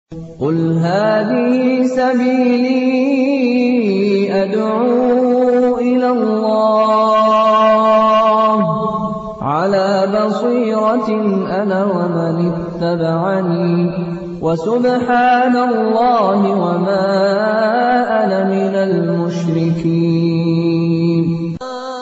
قُلْ هَٰذِهِ سَبِيلِي أَدْعُو إِلَى اللَّهِ ۚ عَلَىٰ بَصِيرَةٍ أَنَا وَمَنِ اتَّبَعَنِي ۖ وَسُبْحَانَ اللَّهِ وَمَا أَنَا مِنَ الْمُشْرِكِينَ.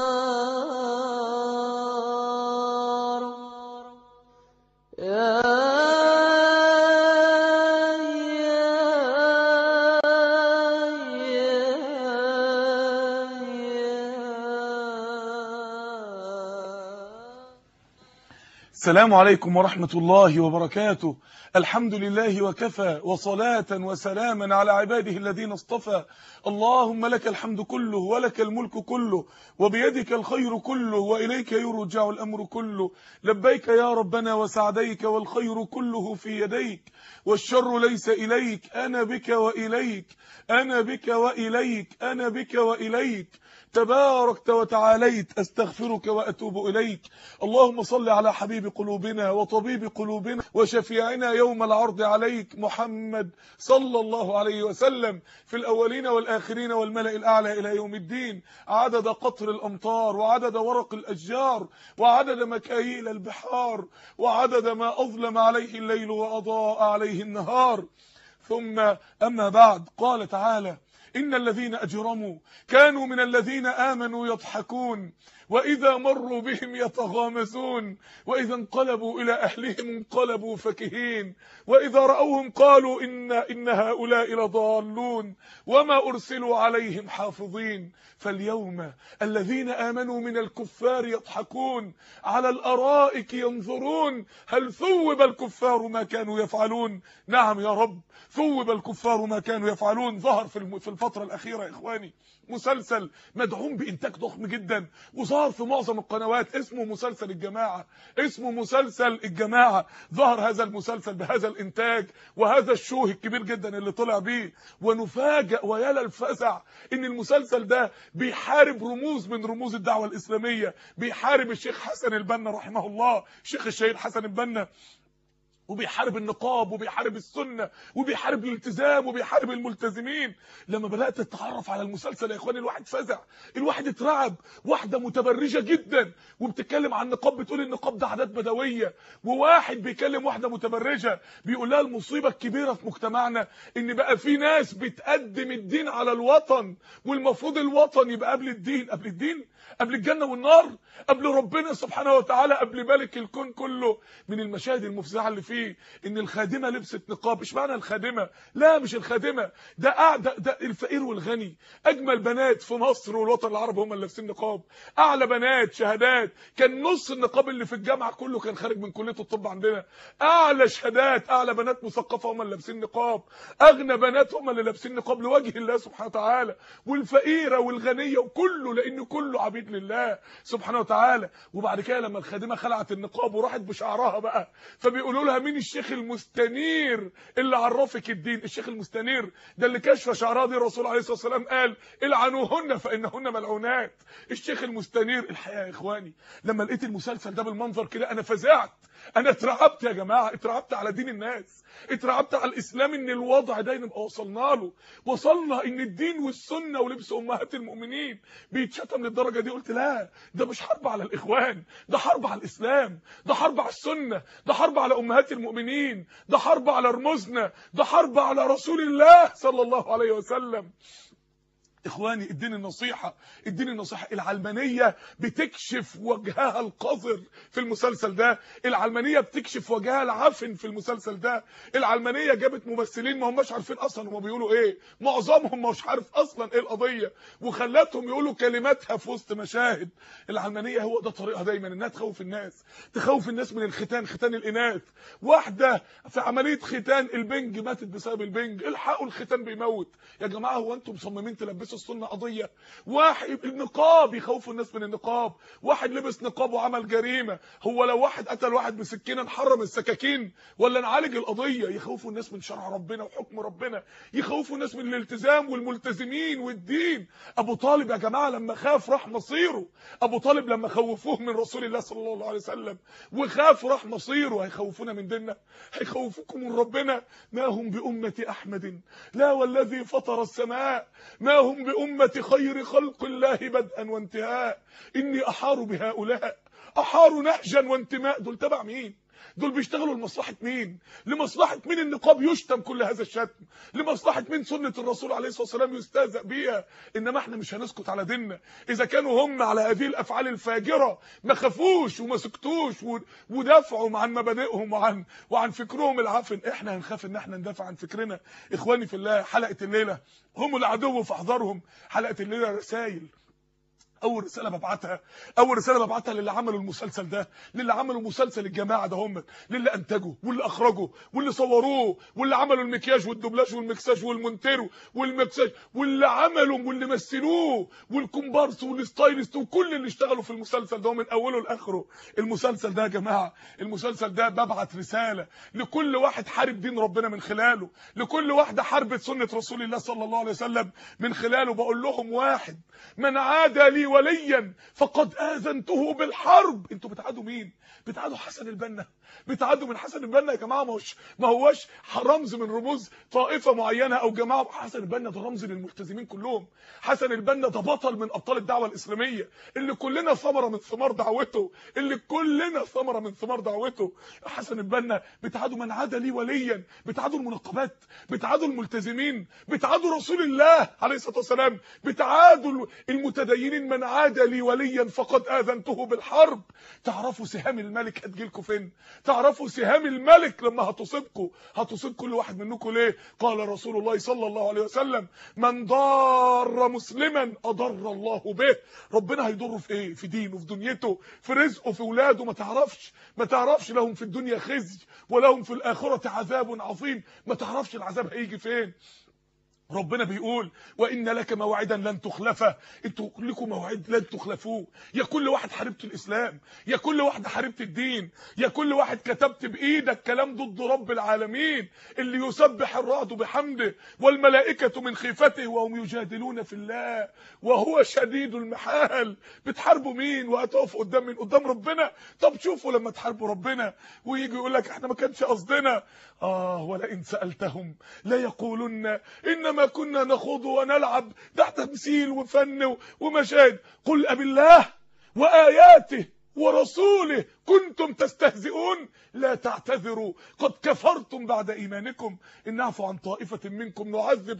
السلام عليكم ورحمة الله وبركاته. الحمد لله وكفى، وصلاة وسلاما على عباده الذين اصطفى. اللهم لك الحمد كله ولك الملك كله وبيدك الخير كله وإليك يرجع الأمر كله. لبيك يا ربنا وسعديك، والخير كله في يديك والشر ليس إليك. أنا بك وإليك، أنا بك وإليك، أنا بك وإليك. تباركت وتعاليت، أستغفرك وأتوب إليك. اللهم صل على حبيب قلوبنا وطبيب قلوبنا وشفيعنا يوم العرض عليك، محمد صلى الله عليه وسلم، في الأولين والآخرين والملأ الأعلى إلى يوم الدين، عدد قطر الأمطار وعدد ورق الأشجار وعدد مكاييل البحار وعدد ما أظلم عليه الليل وأضاء عليه النهار. ثم أما بعد، قال تعالى: إن الذين أجرموا كانوا من الذين آمنوا يضحكون، وإذا مروا بهم يتغامزون، وإذا انقلبوا إلى أهلهم انقلبوا فكهين، وإذا رأوهم قالوا إن هؤلاء لضالون، وما أرسلوا عليهم حافظين. فاليوم الذين آمنوا من الكفار يضحكون، على الأرائك ينظرون، هل ثوب الكفار ما كانوا يفعلون؟ نعم يا رب، ثوب الكفار ما كانوا يفعلون. ظهر في الفترة الأخيرة يا إخواني مسلسل مدعوم بإنتاج ضخم جدا، وظهر في معظم القنوات، اسمه مسلسل الجماعة. اسمه مسلسل الجماعة. ظهر هذا المسلسل بهذا الإنتاج وهذا الشوه الكبير جدا اللي طلع بيه، ونفاجأ ويلا الفزع إن المسلسل ده بيحارب رموز من رموز الدعوة الإسلامية، بيحارب الشيخ حسن البنا رحمه الله، الشيخ الشهيد حسن البنا، وبيحارب النقاب وبيحارب السنة وبيحارب الالتزام وبيحارب الملتزمين. لما بدأت تتعرف على المسلسل يا اخواني الواحد فزع، الواحد اترعب. واحدة متبرجة جدا وبتتكلم عن النقاب، بتقول النقاب ده عادات بدوية، وواحد بيكلم واحدة متبرجة بيقول لها المصيبة الكبيرة في مجتمعنا ان بقى في ناس بتقدم الدين على الوطن، والمفروض الوطن يبقى قبل الدين. قبل الدين؟ قبل الجنة والنار؟ قبل ربنا سبحانه وتعالى؟ قبل ملك الكون كله؟ من المشاهد المفزعة اللي فيه ان الخادمه لبست نقاب. ايش معنى الخادمه؟ لا مش الخادمه، ده الفقير والغني. اجمل بنات في مصر والوطن العربي هم اللي لابسين نقاب، اعلى بنات شهادات. كان نص النقاب اللي في الجامعه كله كان خارج من كليه الطب عندنا. اعلى شهادات، اعلى بنات مثقفه هم اللي لابسين نقاب، اغنى بنات هم اللي لابسين نقاب لوجه الله سبحانه وتعالى، والفقيره والغنيه وكله، لان كله عبيد لله سبحانه وتعالى. وبعد كده لما الخادمه خلعت النقاب وراحت بشعرها بقى، فبيقولوا لها مين الشيخ المستنير اللي عرفك الدين؟ الشيخ المستنير ده اللي كشف شعرها دي الرسول عليه الصلاه والسلام قال العنوهن فانهن ملعونات. الشيخ المستنير. الحقيقه يا اخواني لما لقيت المسلسل ده بالمنظر كده انا فزعت، انا اترعبت يا جماعه، اترعبت على دين الناس، اترعبت على الاسلام، ان الوضع ده نبقى وصلنا له. وصلنا ان الدين والسنه ولبس امهات المؤمنين بيتشتم للدرجه دي. قلت لا، ده مش حرب على الاخوان، ده حرب على الاسلام، ده حرب على السنه، ده حرب على امهات المؤمنين، ده حرب على رموزنا، ده حرب على رسول الله صلى الله عليه وسلم. اخواني اديني النصيحه، اديني النصيحه. العلمانيه بتكشف وجهها القذر في المسلسل ده، العلمانيه بتكشف وجهها العفن في المسلسل ده. العلمانيه جابت ممثلين ما هماش عارفين اصلا هم بيقولوا ايه، معظمهم مش عارف اصلا ايه القضيه، وخلتهم يقولوا كلماتها في وسط مشاهد. العلمانيه هو ده طريقها دايما، انها تخوف الناس، تخوف الناس من الختان، ختان الاناث. واحده في عمليه ختان البنج ماتت بسبب البنج، الحقوا الختان بيموت. يا جماعه هو انتم مصممين تلبسوا لبس السنه قضيه، واحد النقاب يخوفوا الناس من النقاب، واحد لبس نقاب وعمل جريمه. هو لو واحد قتل واحد بسكينه نحرم السكاكين ولا نعالج القضيه؟ يخوفوا الناس من شرع ربنا وحكم ربنا، يخوفوا الناس من الالتزام والملتزمين والدين. ابو طالب يا جماعه لما خاف راح مصيره، ابو طالب لما خوفوه من رسول الله صلى الله عليه وسلم وخاف راح مصيره. هيخوفونا من ديننا؟ هيخوفوكم من ربنا؟ ما هم بأمة أحمد لا والذي فطر السماء، ما هم بأمة خير خلق الله بدءا وانتهاء. إني أحار بهؤلاء، أحار نهجا وانتماء. دول تبع مين؟ دول بيشتغلوا لمصلحه مين؟ لمصلحه مين النقاب يشتم كل هذا الشتم؟ لمصلحه مين سنه الرسول عليه الصلاه والسلام يستهزأ بيها؟ انما احنا مش هنسكت على ديننا. اذا كانوا هم على هذه الافعال الفاجره ما خافوش وما سكتوش ودافعوا عن مبادئهم وعن فكرهم العافن، احنا هنخاف ان احنا ندافع عن فكرنا؟ اخواني في الله، حلقه الليله هم العدو فاحذرهم. حلقه الليله رسائل. اول رساله ببعتها للي عملوا المسلسل ده، للي عملوا مسلسل الجماعه ده، هم للي انتجوا واللي اخرجوا واللي صوروه واللي عملوا المكياج والدوبلاج والمكساج والمونتيرو والمكساج واللي عملوا واللي مثلوه والكومبارس والستايلست وكل اللي اشتغلوا في المسلسل ده من اوله لاخره. المسلسل ده يا جماعه، المسلسل ده ببعت رساله لكل واحد حارب دين ربنا من خلاله، لكل واحده حاربت سنه رسول الله صلى الله عليه وسلم من خلاله. بقول لهم: واحد، من عادى لي وليا فقد آذنته بالحرب. انتوا بتعادوا مين؟ بتعادوا حسن البنا، بتعادوا من حسن البنا يا جماعه. ما هوش رمز من رموز طائفه معينه او جماعه. حسن البنا ده رمز للملتزمين كلهم. حسن البنا ده بطل من ابطال الدعوه الاسلاميه اللي كلنا ثمره من ثمار دعوته، اللي كلنا ثمره من ثمار دعوته. حسن البنا. بتعادوا من عاد لي وليا، بتعادوا المنقبات، بتعادوا الملتزمين، بتعادوا رسول الله عليه الصلاه والسلام، بتعادوا المتدينين. من عاد لي وليا فقد آذنته بالحرب. تعرفوا سهام الملك هتجيلكم فين؟ تعرفوا سهام الملك لما هتصيب كل واحد منكم ليه؟ قال رسول الله صلى الله عليه وسلم: من ضار مسلما اضر الله به. ربنا هيضره في ايه؟ في دينه، في دنيته، في رزقه، في اولاده. ما تعرفش لهم في الدنيا خزي ولهم في الاخره عذاب عظيم. ما تعرفش العذاب هيجي فين. ربنا بيقول: وان لك موعدا لن تخلفه. انتوا لكم موعد لن تخلفوه. يا كل واحد حاربت الاسلام، يا كل واحد حاربت الدين، يا كل واحد كتبت بايدك كلام ضد رب العالمين اللي يسبح الرعد بحمده والملائكه من خيفته وهم يجادلون في الله وهو شديد المحال. بتحاربوا مين وهتقفوا قدام مين؟ قدام ربنا. طب شوفوا لما تحاربوا ربنا ويجي يقول لك احنا ما كانش قصدنا. ولئن سالتهم لا يقولن انما كنا نخوض ونلعب. ده تمثيل وفن ومشاهد. قل أبالله وآياته ورسوله كنتم تستهزئون لا تعتذروا قد كفرتم بعد ايمانكم ان نعفو عن طائفه منكم نعذب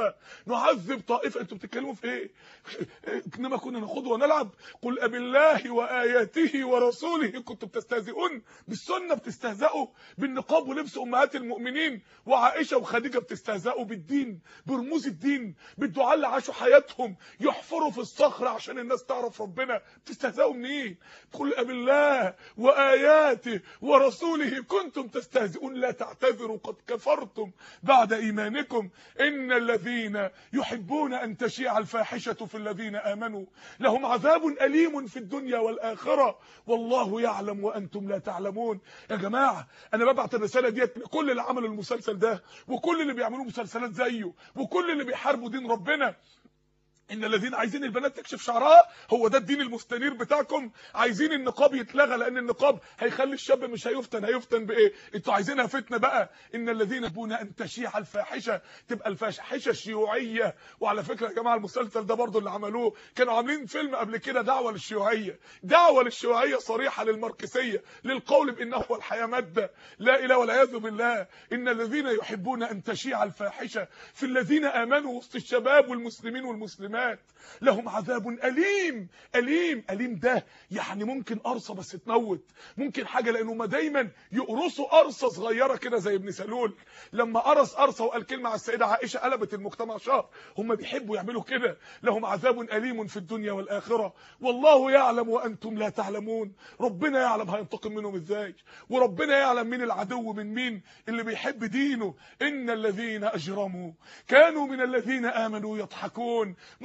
طائفه. انتوا بتتكلموا في ايه؟ انما كنا نخوض ونلعب. قل أبالله واياته ورسوله كنتم تستهزئون. بالسنه بتستهزئوا، بالنقاب ولبس امهات المؤمنين وعائشه وخديجه بتستهزئوا، بالدين، برموز الدين، بالدعاء اللي عاشوا حياتهم يحفروا في الصخره عشان الناس تعرف ربنا. بتستهزئوا منين؟ قل أبالله وآياته ورسوله كنتم تستهزئون لا تعتذروا قد كفرتم بعد إيمانكم. إن الذين يحبون أن تشيع الفاحشة في الذين آمنوا لهم عذاب أليم في الدنيا والآخرة والله يعلم وأنتم لا تعلمون. يا جماعة أنا ببعت الرسالة ديت لكل اللي عملوا المسلسل ده وكل اللي بيعملوا مسلسلات زيه وكل اللي بيحاربوا دين ربنا. ان الذين عايزين البنات تكشف شعرها، هو ده الدين المستنير بتاعكم؟ عايزين النقاب يتلغى لان النقاب هيخلي الشاب مش هيفتن بايه؟ انتوا عايزينها فتنه بقى. ان الذين يحبون ان تشيع الفاحشه، تبقى الفاحشه الشيوعيه. وعلى فكره يا جماعه المسلسل ده برضو اللي عملوه كانوا عاملين فيلم قبل كده دعوه للشيوعيه صريحه للماركسيه، للقول بانه هو الحياه ماده. لا اله والعياذ بالله. ان الذين يحبون ان تشيع الفاحشه في الذين امنوا وسط الشباب والمسلمين والمسلمات لهم عذاب أليم. أليم ده يعني ممكن قرصة بس تموت، ممكن حاجة، لأنه دايما يقرصوا قرصة صغيرة كده زي ابن سلول لما قرص قرصة وقال كلمة على السيدة عائشة قلبت المجتمع شهر. هم بيحبوا يعملوا كده. لهم عذاب أليم في الدنيا والآخرة والله يعلم وأنتم لا تعلمون. ربنا يعلم هينتقم منهم ازاي، وربنا يعلم مين العدو من مين اللي بيحب دينه. إن الذين أجرموا كانوا من الذين آمنوا يضحكون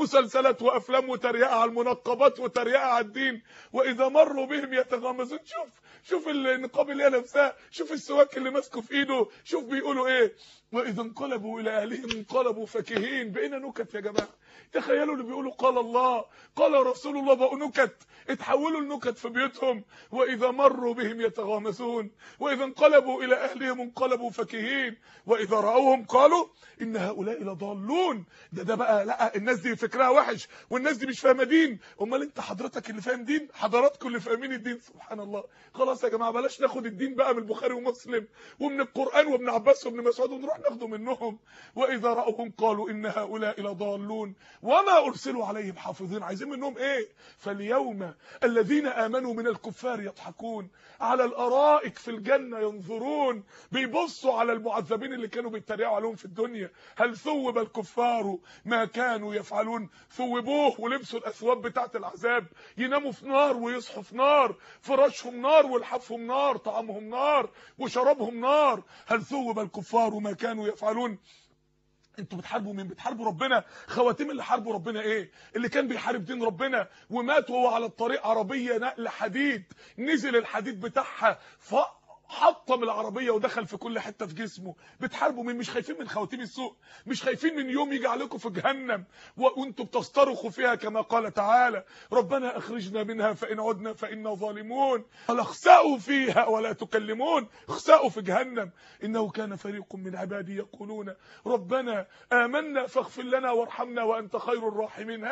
مسلسلات وافلام وتريقه على المنقبات وتريقه على الدين. واذا مروا بهم يتغامزون. شوف النقاب اللي هي لابساه، شوف السواك اللي ماسكه في ايده، شوف بيقولوا ايه. واذا انقلبوا الى اهلهم انقلبوا فكهين. بقينا نكت يا جماعه. تخيلوا اللي بيقولوا قال الله قال رسول الله بقوا نكت، اتحولوا لنكت في بيوتهم. واذا مروا بهم يتغامزون واذا انقلبوا الى اهلهم انقلبوا فكهين واذا راوهم قالوا ان هؤلاء لضالون. ده بقى لا، الناس دي فكرها وحش والناس دي مش فاهمه دين. امال انت حضرتك اللي فاهم دين، حضراتكم اللي فاهمين الدين. سبحان الله. خلاص يا جماعه بلاش ناخد الدين بقى من البخاري ومسلم ومن القران وابن عباس وابن مسعود ونروح ناخده منهم. واذا راوهم قالوا ان هؤلاء لضالون وما ارسلوا عليهم حافظين. عايزين منهم ايه؟ فاليوم الذين امنوا من الكفار يضحكون على الارائك في الجنه ينظرون. بيبصوا على المعذبين اللي كانوا بيتريقوا عليهم في الدنيا. هل ثوب الكفار ما كانوا يفعلون؟ ثوبوه ولبسوا الاثواب بتاعه العذاب، يناموا في نار ويصحوا في نار، فراشهم نار ولحافهم نار، طعامهم نار وشرابهم نار. هل ثوب الكفار ما كانوا يفعلون؟ انتوا بتحاربوا مين؟ بتحاربوا ربنا. خواتيم اللي حاربوا ربنا ايه؟ اللي كان بيحارب دين ربنا ومات وهو على الطريق عربيه نقل حديد، نزل الحديد بتاعها حطم العربيه ودخل في كل حته في جسمه. بتحاربوا مين؟ مش خايفين من خواتيم السوء؟ مش خايفين من يوم يجي عليكم في جهنم وانتم بتصطرخوا فيها كما قال تعالى ربنا اخرجنا منها فان عدنا فانا ظالمون. قال اخسأوا فيها ولا تكلمون. اخسأوا في جهنم. انه كان فريق من عبادي يقولون ربنا آمنا فاغفر لنا وارحمنا وانت خير الراحمين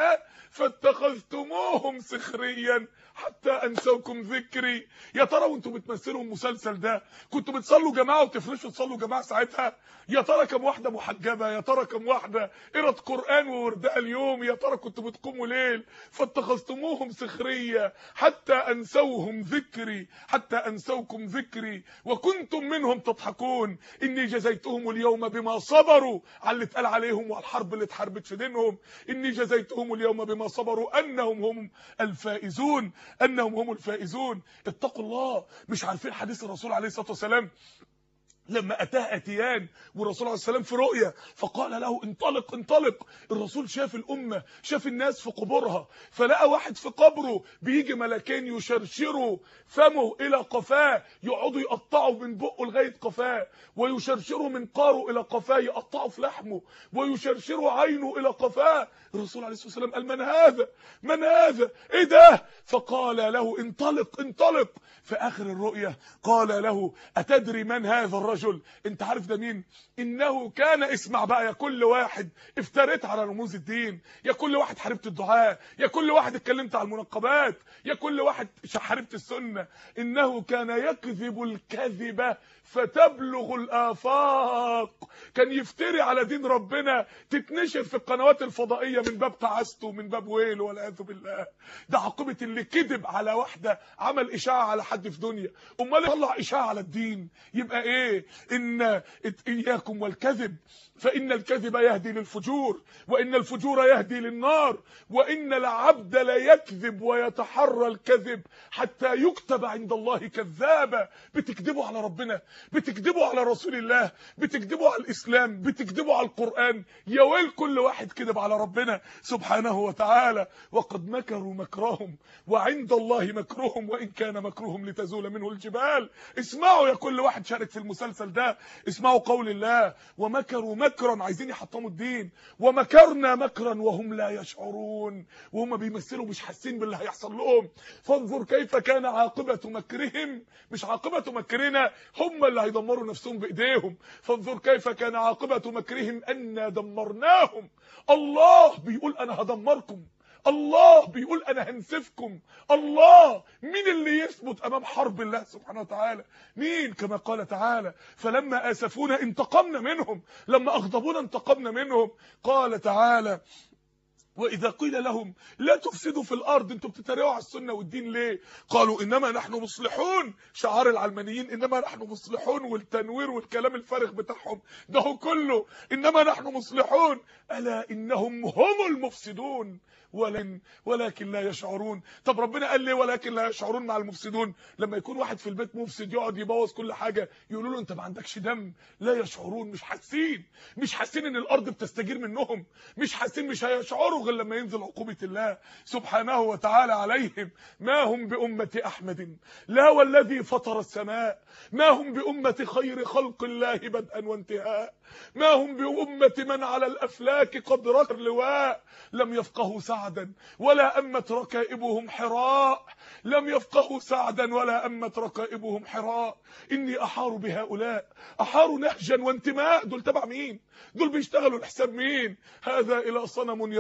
فاتخذتموهم سخريا حتى انسوكم ذكري. يا ترى وانتم بتمثلوا المسلسل ده كنتوا بتصلوا جماعه وتفرشوا تصلوا جماعه ساعتها؟ يا ترى كم واحده محجبه؟ يا ترى كم واحده قرأت قرآن ووردها اليوم؟ يا ترى كنتوا بتقوموا ليل؟ فاتخذتموهم سخريا حتى انسوهم ذكري حتى انسوكم ذكري وكنتم منهم تضحكون. اني جزيتهم اليوم بما صبروا على اللي اتقال عليهم وعلى الحرب اللي اتحاربت في دينهم. اني جزيتهم اليوم بما صبروا انهم هم الفائزون انهم هم الفائزون. اتقوا الله. مش عارفين حديث الرسول عليه الصلاه والسلام لما اتاه اتيان والرسول عليه السلام في رؤيا فقال له انطلق انطلق. الرسول شاف الامه، شاف الناس في قبورها، فلقى واحد في قبره بيجي ملكين يشرشروا فمه الى قفاه، يقعدوا يقطعوا من بقه لغايه قفاه، ويشرشروا من قاره الى قفاه، يقطعوا في لحمه، ويشرشروا عينه الى قفاه. الرسول عليه الصلاه والسلام قال من هذا؟ من هذا؟ ايه ده؟ فقال له انطلق انطلق. في اخر الرؤيا قال له اتدري من هذا الرجل؟ انت عارف ده مين؟ انه كان، اسمع بقى يا كل واحد افتريت على رموز الدين، يا كل واحد حاربت الدعاء، يا كل واحد اتكلمت على المنقبات، يا كل واحد حاربت السنه. انه كان يكذب الكذبه فتبلغ الآفاق. كان يفتري على دين ربنا تتنشر في القنوات الفضائية من باب تعاسته من باب ويله والعياذ بالله. ده عاقبة اللي كذب على واحدة عمل إشاعة على حد في دنيا. امال يطلع إشاعة على الدين يبقى ايه؟ ان اياكم والكذب فإن الكذب يهدي للفجور وإن الفجور يهدي للنار وإن العبد ليكذب ويتحرى الكذب حتى يكتب عند الله كذابا. بتكذبوا على ربنا، بتكذبوا على رسول الله، بتكذبوا على الإسلام، بتكذبوا على القرآن. يا ويل كل واحد كذب على ربنا سبحانه وتعالى. وقد مكروا مكرهم وعند الله مكرهم وإن كان مكرهم لتزول منه الجبال. اسمعوا يا كل واحد شارك في المسلسل ده، اسمعوا قول الله ومكروا مكرا، عايزين يحطموا الدين، ومكرنا مكرا وهم لا يشعرون. وهم بيمثلوا مش حاسين باللي هيحصل لهم. فانظر كيف كان عاقبة مكرهم، مش عاقبة مكرنا، هم اللي هيدمروا نفسهم بايديهم. فانظر كيف كان عاقبة مكرهم أنا دمرناهم. الله بيقول انا هدمركم، الله بيقول انا هنسفكم. الله مين اللي يثبت امام حرب الله سبحانه وتعالى؟ مين؟ كما قال تعالى فلما اسفونا انتقمنا منهم، لما اغضبونا انتقمنا منهم. قال تعالى واذا قيل لهم لا تفسدوا في الارض، انتوا بتتريقوا على السنه والدين ليه؟ قالوا انما نحن مصلحون. شعار العلمانيين انما نحن مصلحون، والتنوير والكلام الفارغ بتاعهم ده هو كله انما نحن مصلحون. الا انهم هم المفسدون ولكن لا يشعرون. طب ربنا قال ليه ولكن لا يشعرون مع المفسدون؟ لما يكون واحد في البيت مفسد يقعد يبوظ كل حاجه يقولوا له انت ما عندكش دم. لا يشعرون، مش حاسين ان الارض بتستجير منهم، مش حاسين، مش هيشعروا غير لما ينزل عقوبة الله سبحانه وتعالى عليهم. ما هم بأمة أحمد لا والذي فطر السماء، ما هم بأمة خير خلق الله بدءا وانتهاء، ما هم بأمة من على الأفلاك قد ركر لواء، لم يفقهوا سعدا ولا أمت ركائبهم حراء، لم يفقهوا سعدا ولا أمت ركائبهم حراء. إني أحار بهؤلاء، أحار نهجا وانتماء. دول تبع مين؟ دول بيشتغلوا لحساب مين؟ هذا إلى صنم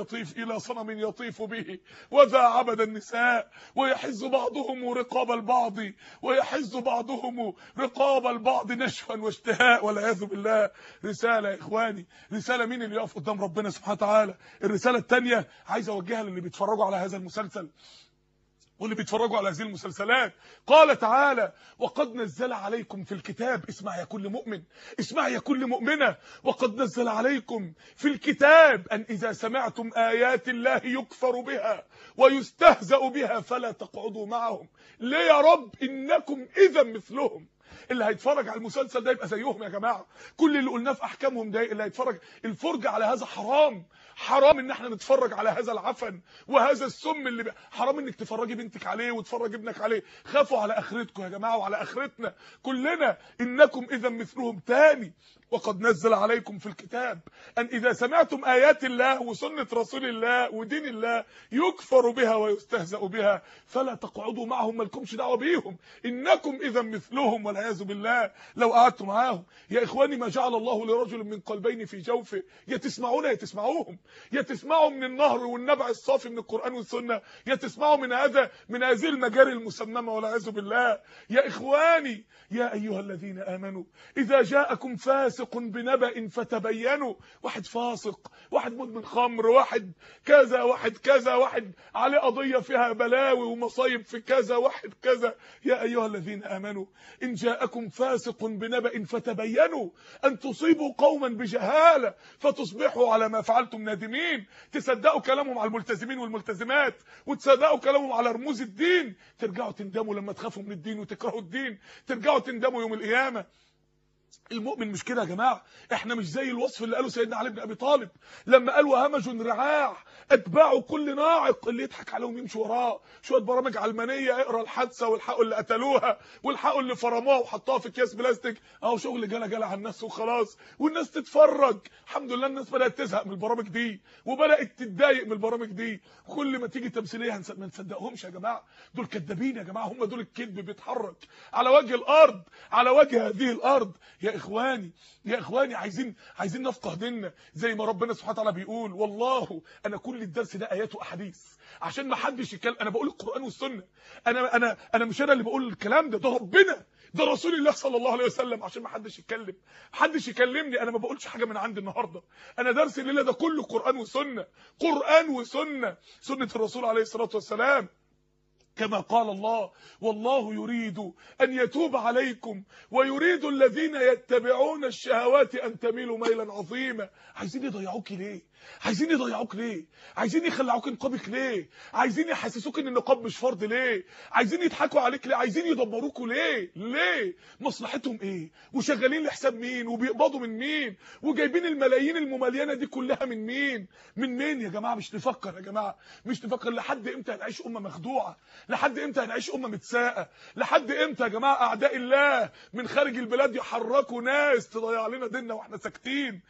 يطيف به، وذا عبد النساء، ويحز بعضهم رقاب البعض، ويحز بعضهم رقاب البعض نشفا واشتهاء والعياذ بالله. رسالة يا إخواني، رسالة مين اللي يقف قدام ربنا سبحانه وتعالى. الرسالة الثانية عايز أوجهها للي بيتفرجوا على هذا المسلسل واللي بيتفرجوا على هذه المسلسلات. قال تعالى: وقد نزل عليكم في الكتاب، اسمع يا كل مؤمن، اسمع يا كل مؤمنة، وقد نزل عليكم في الكتاب أن إذا سمعتم آيات الله يكفر بها ويستهزأ بها فلا تقعدوا معهم. ليه يا رب؟ إنكم إذا مثلهم. اللي هيتفرج على المسلسل ده يبقى زيهم يا جماعه. كل اللي قلناه في احكامهم ده، اللي هيتفرج، الفرجه على هذا حرام. حرام ان احنا نتفرج على هذا العفن وهذا السم اللي حرام انك تفرجي بنتك عليه وتفرج ابنك عليه. خافوا على اخرتكم يا جماعه وعلى اخرتنا كلنا. انكم اذا مثلهم. تاني: وقد نزل عليكم في الكتاب ان اذا سمعتم ايات الله وسنه رسول الله ودين الله يكفر بها ويستهزأ بها فلا تقعدوا معهم، مالكمش دعوه بيهم. انكم اذا مثلهم والعياذ بالله. لو قعدتوا معاهم يا اخواني، ما جعل الله لرجل من قلبين في جوفه. يا تسمعون يا تسمعوهم، يا تسمعوا من النهر والنبع الصافي من القرآن والسنه، يا تسمعوا من هذه المجاري المسممه والعياذ بالله. يا اخواني، يا ايها الذين امنوا اذا جاءكم فاسق بنبأ فتبينوا. واحد فاسق، واحد مدمن خمر، واحد كذا، واحد كذا، واحد عليه قضيه فيها بلاوي ومصايب في كذا، واحد كذا. يا ايها الذين امنوا ان جاءكم فاسق بنبأ فتبينوا ان تصيبوا قوما بجهاله فتصبحوا على ما فعلتم نادمين. تصدقوا كلامهم على الملتزمين والملتزمات وتصدقوا كلامهم على رموز الدين، ترجعوا تندموا لما تخافوا من الدين وتكرهوا الدين، ترجعوا تندموا يوم القيامه. المؤمن مش كده يا جماعه. احنا مش زي الوصف اللي قاله سيدنا علي بن ابي طالب لما قال: وهمج رعاع اتباعوا كل ناعق. اللي يضحك عليهم يمشي وراه. شويه برامج علمانيه، اقرا الحادثه والحقوا اللي قتلوها والحقوا اللي فرموها وحطوها في اكياس بلاستيك، اهو شغل جلا على الناس وخلاص، والناس تتفرج. الحمد لله الناس بدات تزهق من البرامج دي وبدات تتضايق من البرامج دي. كل ما تيجي تمثيليه ما نصدقهمش يا جماعه. دول كدابين يا جماعه، هم دول الكذب بيتحرك على وجه الارض، على وجه هذه الارض. يا اخواني عايزين نفقه ديننا زي ما ربنا سبحانه وتعالى بيقول. والله انا كل الدرس ده ايات واحاديث عشان ما حدش يتكلم. انا بقول القرآن والسنه. انا مش انا اللي بقول الكلام ده ربنا، ده رسول الله صلى الله عليه وسلم. عشان ما حدش يتكلم، محدش يكلمني. انا ما بقولش حاجه من عندي النهارده. انا درس الليله ده كله قرآن وسنه، قرآن وسنه، سنه الرسول عليه الصلاه والسلام. كما قال الله: والله يريد أن يتوب عليكم ويريد الذين يتبعون الشهوات أن تميلوا ميلا عظيما. عايزين يضيعوك ليه؟ عايزين يضيعوك ليه؟ عايزين يخلعوك نقابك ليه؟ عايزين يحسسوك ان النقاب مش فرض ليه؟ عايزين يضحكوا عليك ليه؟ عايزين يدمروكوا ليه؟ مصلحتهم ايه؟ وشغالين لحساب مين؟ وبيقبضوا من مين؟ وجايبين الملايين المملينه دي كلها من مين؟ من مين يا جماعه؟ مش نفكر يا جماعه، مش نفكر. لحد امتى هنعيش امه مخدوعه؟ لحد امتى هنعيش امه متساءه؟ لحد امتى يا جماعه اعداء الله من خارج البلاد يحركوا ناس تضيع لنا ديننا واحنا ساكتين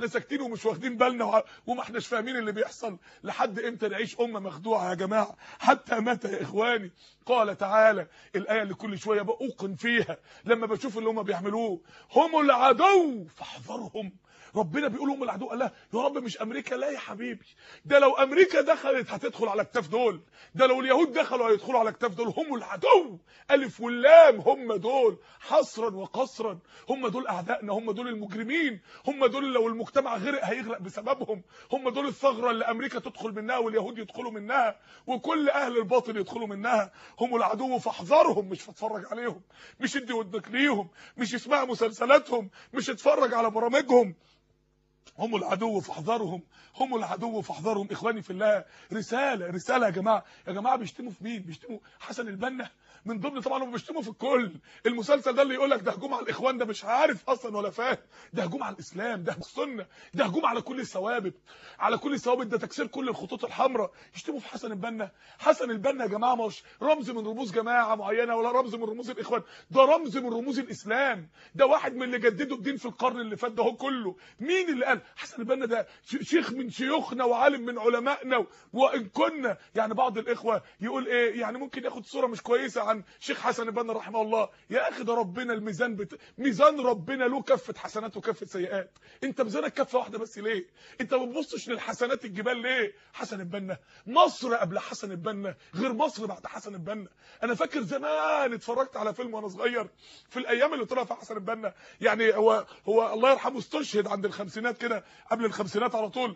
ومش واخدين بالنا وما احناش فاهمين اللي بيحصل؟ لحد امتى نعيش امه مخدوعه يا جماعه؟ حتى متى يا اخواني؟ قال تعالى، الايه اللي كل شويه بأوقن فيها لما بشوف اللي هم بيعملوه: هم العدو فاحذرهم. ربنا بيقول هم العدو. قال لا يا رب مش امريكا. لا يا حبيبي، ده لو امريكا دخلت هتدخل على كتاف دول، ده لو اليهود دخلوا هيدخلوا على كتاف دول. هم العدو، الف واللام، هم دول حصرا وقصرا. هم دول اعدائنا، هم دول المجرمين، هم دول لو المجتمع غرق هيغرق بسببهم. هم دول الثغره اللي امريكا تدخل منها واليهود يدخلوا منها وكل اهل الباطل يدخلوا منها. هم العدو فاحذرهم. مش تتفرج عليهم، مش ادي ودك ليهم، مش اسمع مسلسلاتهم، مش اتفرج على برامجهم. هم العدو فاحذرهم، هم العدو فاحذرهم. اخواني في الله، رساله يا جماعه. بيشتموا في مين؟ بيشتموا حسن البنا، من ضمن طبعا هم بيشتموا في الكل. المسلسل ده اللي يقول لك ده هجوم على الاخوان ده مش عارف اصلا ولا فاهم، ده هجوم على الاسلام، ده السنه، ده هجوم على كل الثوابت، على كل الثوابت، ده تكسير كل الخطوط الحمراء. يشتموا في حسن البنا. حسن البنا يا جماعه مش رمز من رموز جماعه معينه ولا رمز من رموز الاخوان، ده رمز من رموز الاسلام، ده واحد من اللي جددوا الدين في القرن اللي فات ده هو كله. مين اللي قال؟ حسن البنا ده شيخ من شيوخنا وعالم من علمائنا. وان كنا يعني بعض الاخوه يقول ايه يعني ممكن ياخد صوره مش كويسه عن شيخ حسن البنا رحمه الله. يا اخي ده ربنا الميزان ميزان ربنا له كفه حسنات وكفه سيئات، انت ميزانك كفه واحده بس ليه؟ انت ما بتبصش للحسنات الجبال ليه؟ حسن البنا مصر قبل حسن البنا غير مصر بعد حسن البنا. انا فاكر زمان اتفرجت على فيلم وانا صغير في الايام اللي طلع فيها حسن البنا، يعني هو الله يرحمه استشهد عند الخمسينات كده، قبل الخمسينات على طول.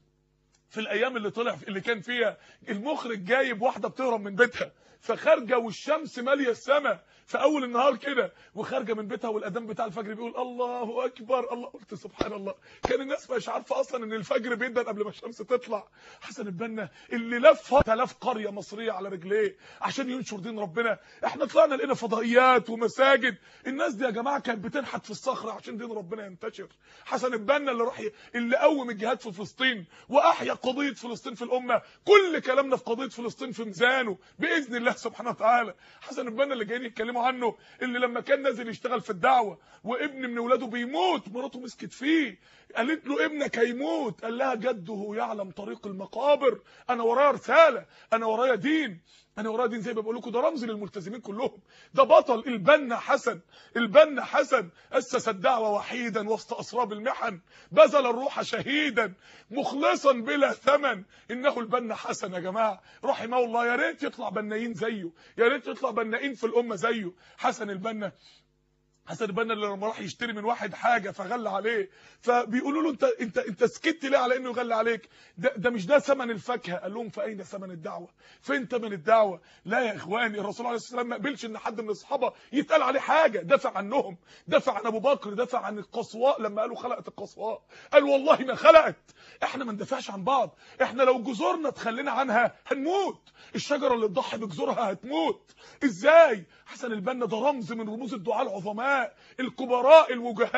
في الايام اللي طلع اللي كان فيها المخرج جايب واحده بتهرب من بيتها، فخارجه والشمس ماليه السماء في اول النهار كده، وخارجه من بيتها والاذان بتاع الفجر بيقول الله اكبر الله. قلت سبحان الله، كان الناس مش عارفه اصلا ان الفجر بيدن قبل ما الشمس تطلع. حسن البنا اللي لف 3000 قريه مصريه على رجليه عشان ينشر دين ربنا. احنا طلعنا لقينا فضائيات ومساجد، الناس دي يا جماعه كانت بتنحت في الصخره عشان دين ربنا ينتشر. حسن البنا اللي راح اللي قوم الجهاد في فلسطين واحيا قضيه فلسطين في الامه. كل كلامنا في قضيه فلسطين في ميزانه باذن الله سبحانه وتعالى. حسن البنا اللي جايين يتكلموا عنه، اللي لما كان نازل يشتغل في الدعوه وابن من اولاده بيموت، مراته مسكت فيه قالت له ابنك هيموت، قال لها جده يعلم طريق المقابر، انا ورايا رساله، انا ورايا دين، انا ورايا دين. زي ما بقول لكم ده رمز للملتزمين كلهم، ده بطل. البنا حسن، البنا حسن اسس الدعوه وحيدا وسط اسراب المحن، بذل الروح شهيدا مخلصا بلا ثمن، انه البنا حسن. يا جماعه رحمه الله، يا ريت يطلع بنايين زيه، يا ريت يطلع بنايين في الامه زيه. حسن البنا، حسن البنا اللي لما راح يشتري من واحد حاجه فغلى عليه، فبيقولوا له انت سكت ليه على انه يغلى عليك؟ ده مش ده ثمن الفاكهه. قال لهم فاين ثمن الدعوه؟ فين ثمن الدعوه؟ لا يا اخواني، الرسول عليه الصلاه والسلام ما قبلش ان حد من الصحابه يتقال عليه حاجه، دافع عنهم، دافع عن ابو بكر، دافع عن القصواء لما قالوا خلقت القصواء، قال والله ما خلقت. احنا ما ندافعش عن بعض، احنا لو جذورنا تخلينا عنها هنموت، الشجره اللي تضحي بجذورها هتموت. ازاي؟ حسن البنا ده رمز من رموز الدعاء العظماء الكبراء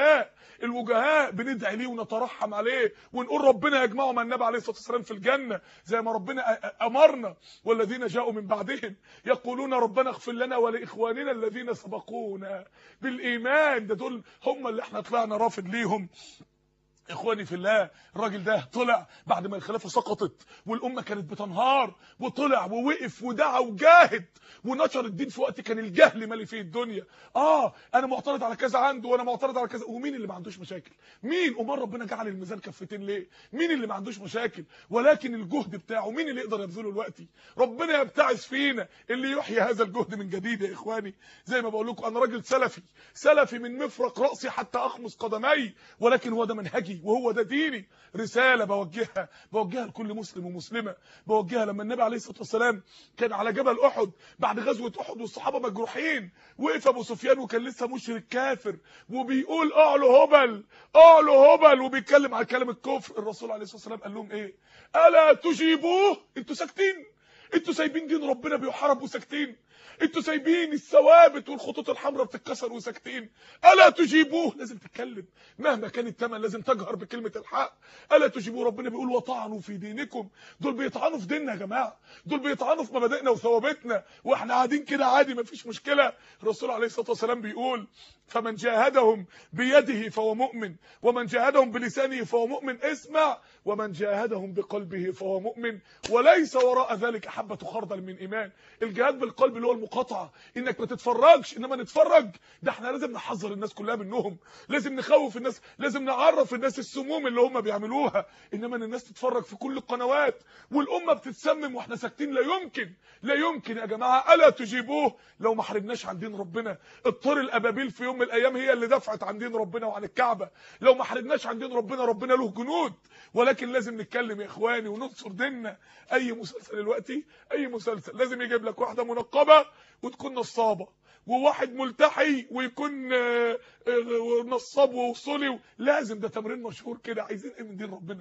الوجهاء بندعي ليه ونترحم عليه ونقول ربنا يجمعه مع النبي عليه الصلاه والسلام في الجنه زي ما ربنا امرنا. والذين جاءوا من بعدهم يقولون ربنا اغفر لنا ولاخواننا الذين سبقونا بالايمان. ده دول هم اللي احنا طلعنا رافض ليهم. اخواني في الله، الراجل ده طلع بعد ما الخلافه سقطت والامه كانت بتنهار، وطلع ووقف ودعا وجاهد ونشر الدين في وقت كان الجهل مالي فيه الدنيا. انا معترض على كذا عنده وانا معترض على كذا، ومين اللي ما عندوش مشاكل؟ مين؟ امال ربنا جعل الميزان كفتين ليه؟ مين اللي ما عندوش مشاكل؟ ولكن الجهد بتاعه مين اللي يقدر يبذله دلوقتي؟ ربنا يبتعث فينا اللي يحيي هذا الجهد من جديد. يا اخواني زي ما بقول لكم انا راجل سلفي من مفرق راسي حتى اخمص قدمي، ولكن هو ده منهجي وهو ده ديني. رساله بوجهها لكل مسلم ومسلمه، بوجهها لما النبي عليه الصلاه والسلام كان على جبل احد بعد غزوه احد والصحابه مجروحين، وقف ابو سفيان وكان لسه مشرك كافر وبيقول اعلوا هبل وبيتكلم على كلام الكفر. الرسول عليه الصلاه والسلام قال لهم ايه؟ الا تجيبوه؟ انتوا ساكتين؟ انتوا سايبين دين ربنا بيحارب وساكتين؟ انتوا سايبين الثوابت والخطوط الحمراء بتتكسر وساكتين؟ الا تجيبوه؟ لازم تتكلم مهما كان الثمن، لازم تجهر بكلمه الحق. الا تجيبوه؟ ربنا بيقول وطعنوا في دينكم. دول بيطعنوا في ديننا يا جماعه، دول بيطعنوا في مبادئنا وثوابتنا واحنا قاعدين كده عادي مفيش مشكله. الرسول عليه الصلاه والسلام بيقول فمن جاهدهم بيده فهو مؤمن، ومن جاهدهم بلسانه فهو مؤمن، اسمع، ومن جاهدهم بقلبه فهو مؤمن، وليس وراء ذلك حبة خردل من ايمان. الجهاد بالقلب اللي هو المقاطعه، انك ما تتفرجش انما نتفرج، ده احنا لازم نحذر الناس كلها منهم، لازم نخوف الناس، لازم نعرف الناس السموم اللي هم بيعملوها. انما ان الناس تتفرج في كل القنوات والامه بتتسمم واحنا ساكتين، لا يمكن يا جماعه. الا تجيبوه؟ لو ما حاربناش عن دين ربنا، الطير الابابيل في يوم من الايام هي اللي دفعت عن دين ربنا وعن الكعبه. لو ما حاربناش عن دين ربنا له جنود، ولكن لازم نتكلم يا اخواني وننصر ديننا. اي مسلسل دلوقتي، اي مسلسل لازم يجيب لك واحده منقبه وتكون نصابه، وواحد ملتحي ويكون نصاب ووصولي. لازم، ده تمرين مشهور كده. عايزين ايه من دين ربنا؟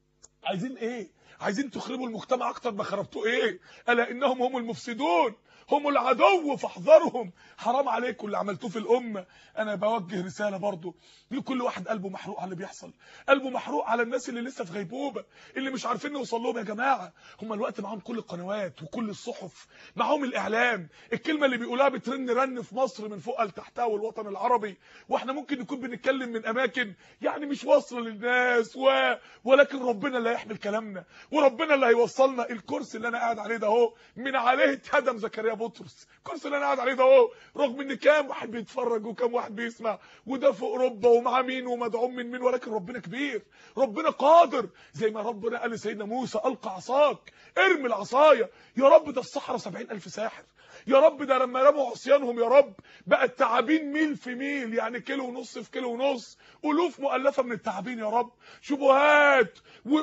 عايزين ايه؟ عايزين تخربوا المجتمع اكتر ما خربتوه ايه؟ الا انهم هم المفسدون، هم العدو فاحذرهم. حرام عليكم اللي عملتوه في الامه. انا بوجه رساله برضو لكل واحد قلبه محروق على اللي بيحصل، قلبه محروق على الناس اللي لسه في غيبوبه، اللي مش عارفين نوصل لهم. يا جماعه هم الوقت معاهم كل القنوات وكل الصحف، معاهم الاعلام، الكلمه اللي بيقولها بترن رن في مصر من فوق لتحتها والوطن العربي، واحنا ممكن نكون بنتكلم من اماكن يعني مش واصله للناس ولكن ربنا اللي هيحمل كلامنا وربنا اللي هيوصلنا. الكرسي اللي انا قاعد عليه ده اهو من عليه اتهدم زكريا بطرس، الكرسي اللي انا قاعد عليه ده اهو رغم ان كام واحد بيتفرج وكام واحد بيسمع، وده في اوروبا ومع مين ومدعوم من مين، ولكن ربنا كبير، ربنا قادر. زي ما ربنا قال لسيدنا موسى القى عصاك، ارمي العصايه. يا رب ده الصحراء 70,000 ساحر، يا رب ده لما رموا عصيانهم يا رب بقى التعابين ميل في ميل، يعني كيلو ونص في كيلو ونص، الوف مؤلفه من التعابين يا رب، شبهات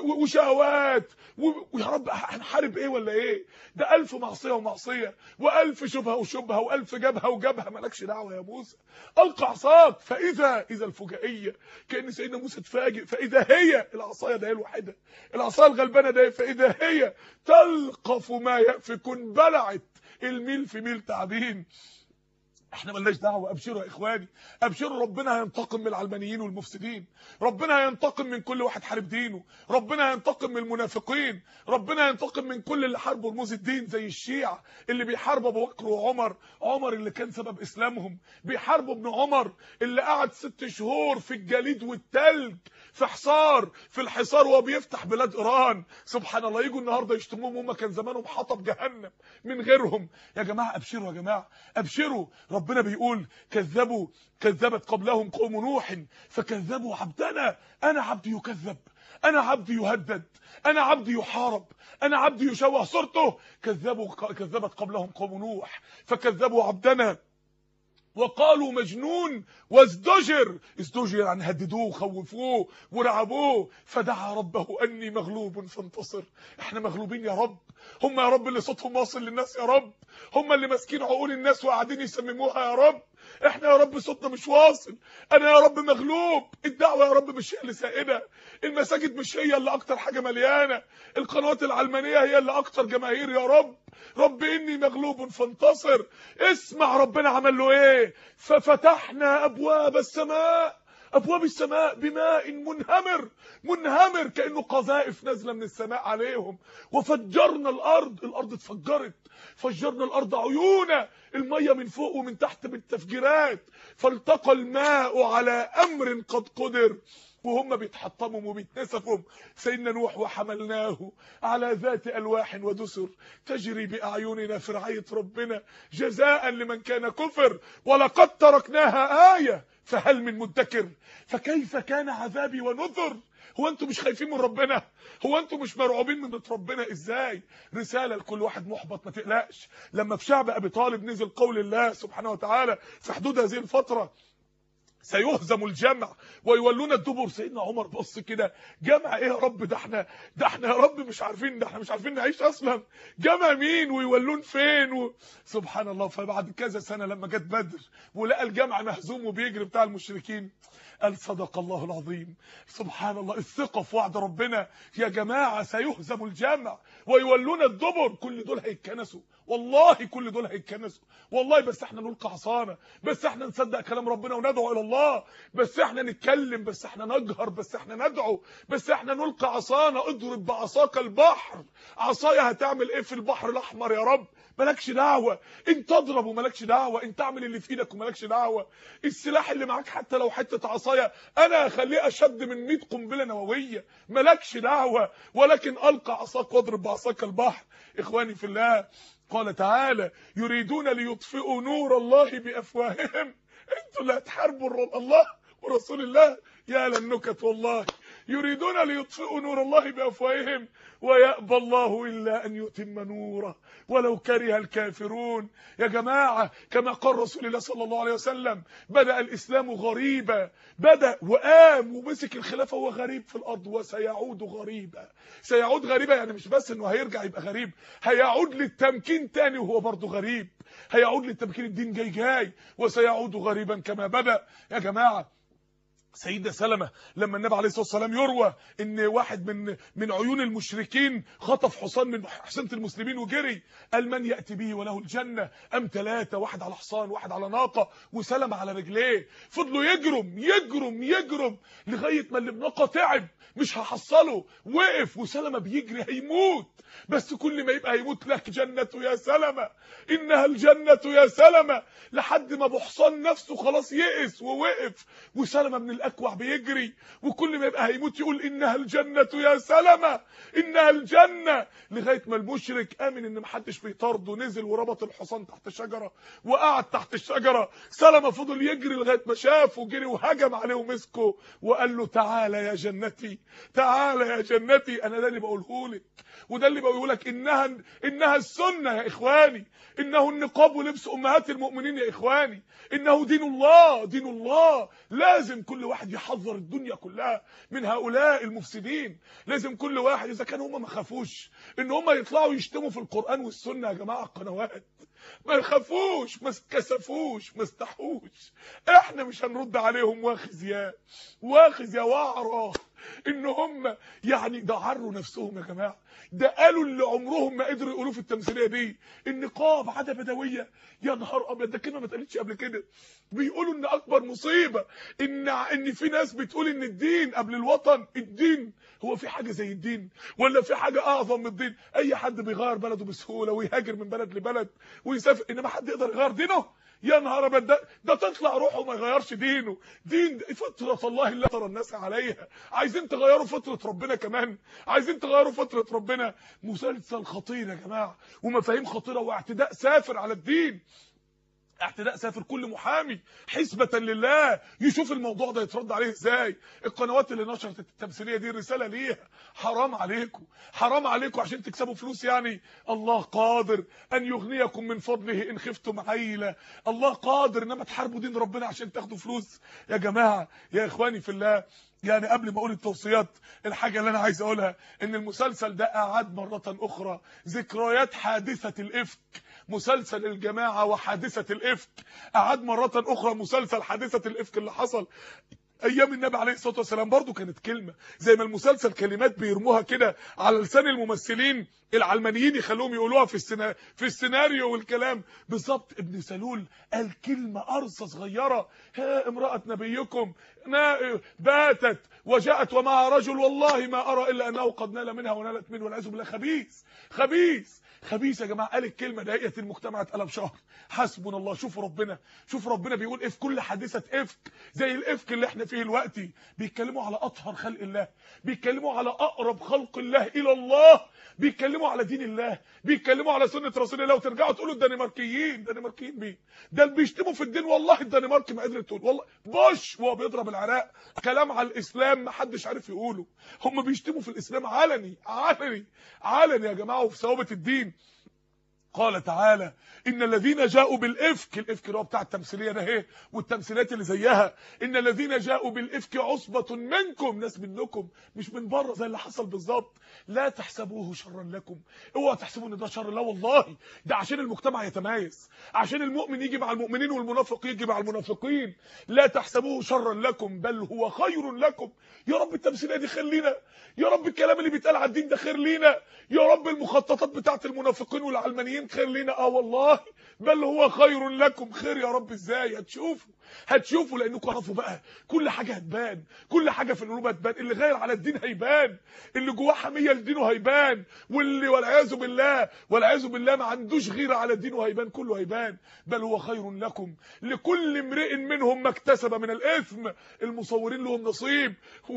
وشهوات ويا رب هنحارب ايه ولا ايه؟ ده 1000 معصيه ومعصيه و1000 شبهه وشبهه و1000 جبهه وجبهه. مالكش دعوه يا موسى. القى عصاك فاذا الفجائيه، كان سيدنا موسى اتفاجئ، فاذا هي العصايه ده هي الوحيده، العصايه الغلبانه ده، فاذا هي تلقف ما يأفكون، بلعت الميل في ميل تعابين. احنا ملناش دعوه. ابشروا يا اخواني، ابشروا، ربنا هينتقم من العلمانيين والمفسدين، ربنا هينتقم من كل واحد حارب دينه، ربنا هينتقم من المنافقين، ربنا هينتقم من كل اللي حاربوا رموز الدين زي الشيعة اللي بيحاربوا ابو بكر وعمر، عمر اللي كان سبب اسلامهم، بيحاربوا ابن عمر اللي قعد 6 شهور في الجليد والتلج في حصار، في الحصار وهو بيفتح بلاد ايران. سبحان الله، يجوا النهارده يشتموهم، هم كان زمانهم حطب جهنم من غيرهم. يا جماعه ابشروا، يا جماعه ابشروا. ربنا بيقول كذبت قبلهم قوم نوح فكذبوا عبدنا. انا عبدي يكذب، انا عبدي يهدد، انا عبدي يحارب، انا عبدي يشوه صورته. كذبت قبلهم قوم نوح فكذبوا عبدنا وقالوا مجنون وازدجر. ازدجر يعني هددوه وخوفوه ورعبوه، فدعا ربه اني مغلوب فانتصر. احنا مغلوبين يا رب، هم يا رب اللي صوتهم واصل للناس يا رب، هم اللي ماسكين عقول الناس وقاعدين يسمموها يا رب. احنا يا رب صوتنا مش واصل، انا يا رب مغلوب. الدعوه يا رب مش هي اللي سائده، المساجد مش هي اللي اكتر حاجه مليانه، القنوات العلمانيه هي اللي اكتر جماهير يا رب. رب اني مغلوب فانتصر. اسمع ربنا عمل له ايه؟ ففتحنا ابواب السماء، ابواب السماء بماء منهمر كانه قذائف نازله من السماء عليهم، وفجرنا الارض اتفجرت، فجرنا الارض عيونا، الميه من فوق ومن تحت بالتفجيرات، فالتقى الماء على امر قد قدر. وهم بيتحطموا وبيتنسفوا سيدنا نوح وحملناه على ذات الواح ودسر تجري باعيننا في رعايه ربنا جزاء لمن كان كفر، ولقد تركناها ايه فهل من مدكر. فكيف كان عذابي ونذر. هو انتوا مش خايفين من ربنا؟ هو انتوا مش مرعوبين من ربنا؟ ازاي؟ رساله لكل واحد محبط، ما تقلقش. لما في شعب ابي طالب نزل قول الله سبحانه وتعالى في حدود هذه الفتره سيهزم الجمع ويولون الدبر، سيدنا عمر بص كده، جمع ايه يا رب؟ ده احنا يا رب مش عارفين، ده احنا مش عارفين نعيش اصلا، جمع مين ويولون فين سبحان الله. فبعد كذا سنه لما جت بدر ولقى الجمع مهزوم وبيجري بتاع المشركين، قال صدق الله العظيم. سبحان الله، الثقه في وعد ربنا. يا جماعه سيهزم الجمع ويولون الدبر، كل دول هيتكنسوا والله، كل دول هيتكنسوا والله، بس احنا نلقى عصانا، بس احنا نصدق كلام ربنا وندعو الى الله، بس احنا نتكلم، بس احنا نجهر، بس احنا ندعو، بس احنا نلقى عصانا. اضرب بعصاك البحر. عصايا هتعمل ايه في البحر الاحمر يا رب؟ مالكش دعوه. انت اضرب ومالكش دعوه، انت اعمل اللي في ايدك ومالكش دعوه. السلاح اللي معاك حتى لو حته عصايه انا هخليه اشد من 100 قنبله نوويه، مالكش دعوه. ولكن القى عصاك واضرب بعصاك البحر. اخواني في الله، قال تعالى يريدون ليطفئوا نور الله بافواههم. انتوا اللي هتحاربوا الله ورسول الله؟ يا للنكت والله. يريدون ليطفئوا نور الله بافواههم ويأبى الله الا ان يتم نوره ولو كره الكافرون. يا جماعه كما قال رسول الله صلى الله عليه وسلم بدأ الاسلام غريبا، بدأ وقام ومسك الخلافه وهو غريب في الارض، وسيعود غريبا. سيعود غريبا يعني مش بس انه هيرجع يبقى غريب، هيعود للتمكين تاني وهو برضه غريب، هيعود للتمكين، الدين جاي وسيعود غريبا كما بدأ. يا جماعه سيدنا سلمة لما النبي عليه الصلاه والسلام يروى ان واحد من عيون المشركين خطف حصان من حصنة المسلمين وجري، قال من ياتي به وله الجنه؟ ام ثلاثه، واحد على حصان واحد على ناقه وسلمة على رجليه، فضلوا يجرم لغايه ما اللي بناقه تعب مش هحصله، وقف وسلمة بيجري هيموت، بس كل ما يبقى هيموت لك جنة يا سلمة، انها الجنة يا سلمة، لحد ما ابو حصان نفسه خلاص يئس ووقف، وسلمة بن الاكوع بيجري، وكل ما يبقى هيموت يقول انها الجنة يا سلمة، انها الجنة، لغايه ما المشرك امن ان محدش بيطارده، نزل وربط الحصان تحت شجره وقعد تحت الشجره. سلمة فضل يجري لغايه ما شافه وجري وهجم عليه ومسكه وقال له تعالى يا جنتي، تعالى يا جنتي. انا ده اللي بقوله لك، وده اللي بقوله لك، انها السنه يا اخواني، انه النقاب ولبس امهات المؤمنين يا اخواني، انه دين الله، دين الله. لازم كل واحد يحذر الدنيا كلها من هؤلاء المفسدين، لازم كل واحد اذا كانوا هم ما خافوش ان هم يطلعوا يشتموا في القرآن والسنه يا جماعه، القنوات ما يخافوش، ما كسفوش، ما استحوش، احنا مش هنرد عليهم واخزيا واعرى ان هم يعني دعروا نفسهم يا جماعه، ده قالوا اللي عمرهم ما قدروا يقولوه في التمثيليه دي، النقاب عاده بدويه. يا نهار ابيض، ده كلمه ما اتقالتش قبل كده. بيقولوا ان اكبر مصيبه ان في ناس بتقول ان الدين قبل الوطن. الدين هو في حاجه زي الدين ولا في حاجه اعظم من الدين؟ اي حد بيغير بلده بسهوله ويهاجر من بلد لبلد ويسافر، انما حد يقدر يغير دينه؟ يا نهار ابيض، ده تطلع روحه وما يغيرش دينه. دين فطره الله اللي ترى الناس عليها، عايزين تغيروا فطره ربنا كمان، عايزين تغيروا فطره ربنا. مسلسل خطير يا جماعه ومفاهيم خطيره واعتداء سافر على الدين، اعتداء سافر. كل محامي حسبة لله يشوف الموضوع ده يترد عليه ازاي. القنوات اللي نشرت التمثيليه دي الرساله ليها حرام عليكم، حرام عليكم عشان تكسبوا فلوس يعني. الله قادر ان يغنيكم من فضله ان خفتم عيله، الله قادر، انما تحاربوا دين ربنا عشان تاخدوا فلوس. يا جماعه يا اخواني في الله، يعني قبل ما اقول التوصيات، الحاجه اللي انا عايز اقولها ان المسلسل ده اعاد مره اخرى ذكريات حادثه الافك. مسلسل الجماعه وحادثه الافك اعاد مره اخرى مسلسل حادثه الافك اللي حصل ايام النبي عليه الصلاه والسلام. برضو كانت كلمه زي ما المسلسل كلمات بيرموها كده على لسان الممثلين العلمانيين يخلوهم يقولوها في السيناريو والكلام بالظبط. ابن سلول قال كلمه قرصه صغيره، ها امراه نبيكم باتت وجاءت ومعها رجل والله ما ارى الا انه قد نال منها ونالت منه والعياذ بالله. خبيث يا جماعه. قال الكلمه دهيت المجتمع اتقلب شهر. حسبنا الله. شوفوا ربنا بيقول ايه في كل حادثه افك زي الافك اللي احنا فيه دلوقتي. بيتكلموا على اطهر خلق الله، بيتكلموا على اقرب خلق الله الى الله، بيتكلموا على دين الله، بيتكلموا على سنه رسول الله. وترجعوا تقولوا الدنماركيين مين؟ ده اللي بيشتموا في الدين. والله الدنمارك ما قدرت تقول، والله بوش وهو بيضرب العراق كلام على الاسلام ما حدش عارف يقوله. هم بيشتموا في الاسلام علني يا جماعه وفي ثوابت الدين. قال تعالى ان الذين جاءوا بالافك، الافك اللي هو بتاع التمثيليه ده اهي والتمثيلات اللي زيها، ان الذين جاءوا بالافك عصبه منكم، ناس منكم مش من بره زي اللي حصل بالظبط. لا تحسبوه شرا لكم، اوعوا تحسبوا ان ده شر، لا والله ده عشان المجتمع يتمايز، عشان المؤمن يجي مع المؤمنين والمنافق يجي مع المنافقين. لا تحسبوه شرا لكم بل هو خير لكم. يا رب التمثيليه دي خير لينا، يا رب الكلام اللي بيتقال على الدين ده خير لينا، يا رب المخططات بتاعت المنافقين والعلمانيين خير لينا. والله بل هو خير لكم. خير يا رب ازاي؟ هتشوفوا لانكم عرفوا بقى كل حاجه هتبان، كل حاجه في القلوب هتبان. اللي غير على الدين هيبان، اللي جواه حميه لدينه هيبان، واللي والعياذ بالله ما عندوش غيره على دينه هيبان، كله هيبان. بل هو خير لكم لكل امرئ منهم ما اكتسب من الاثم. المصورين لهم نصيب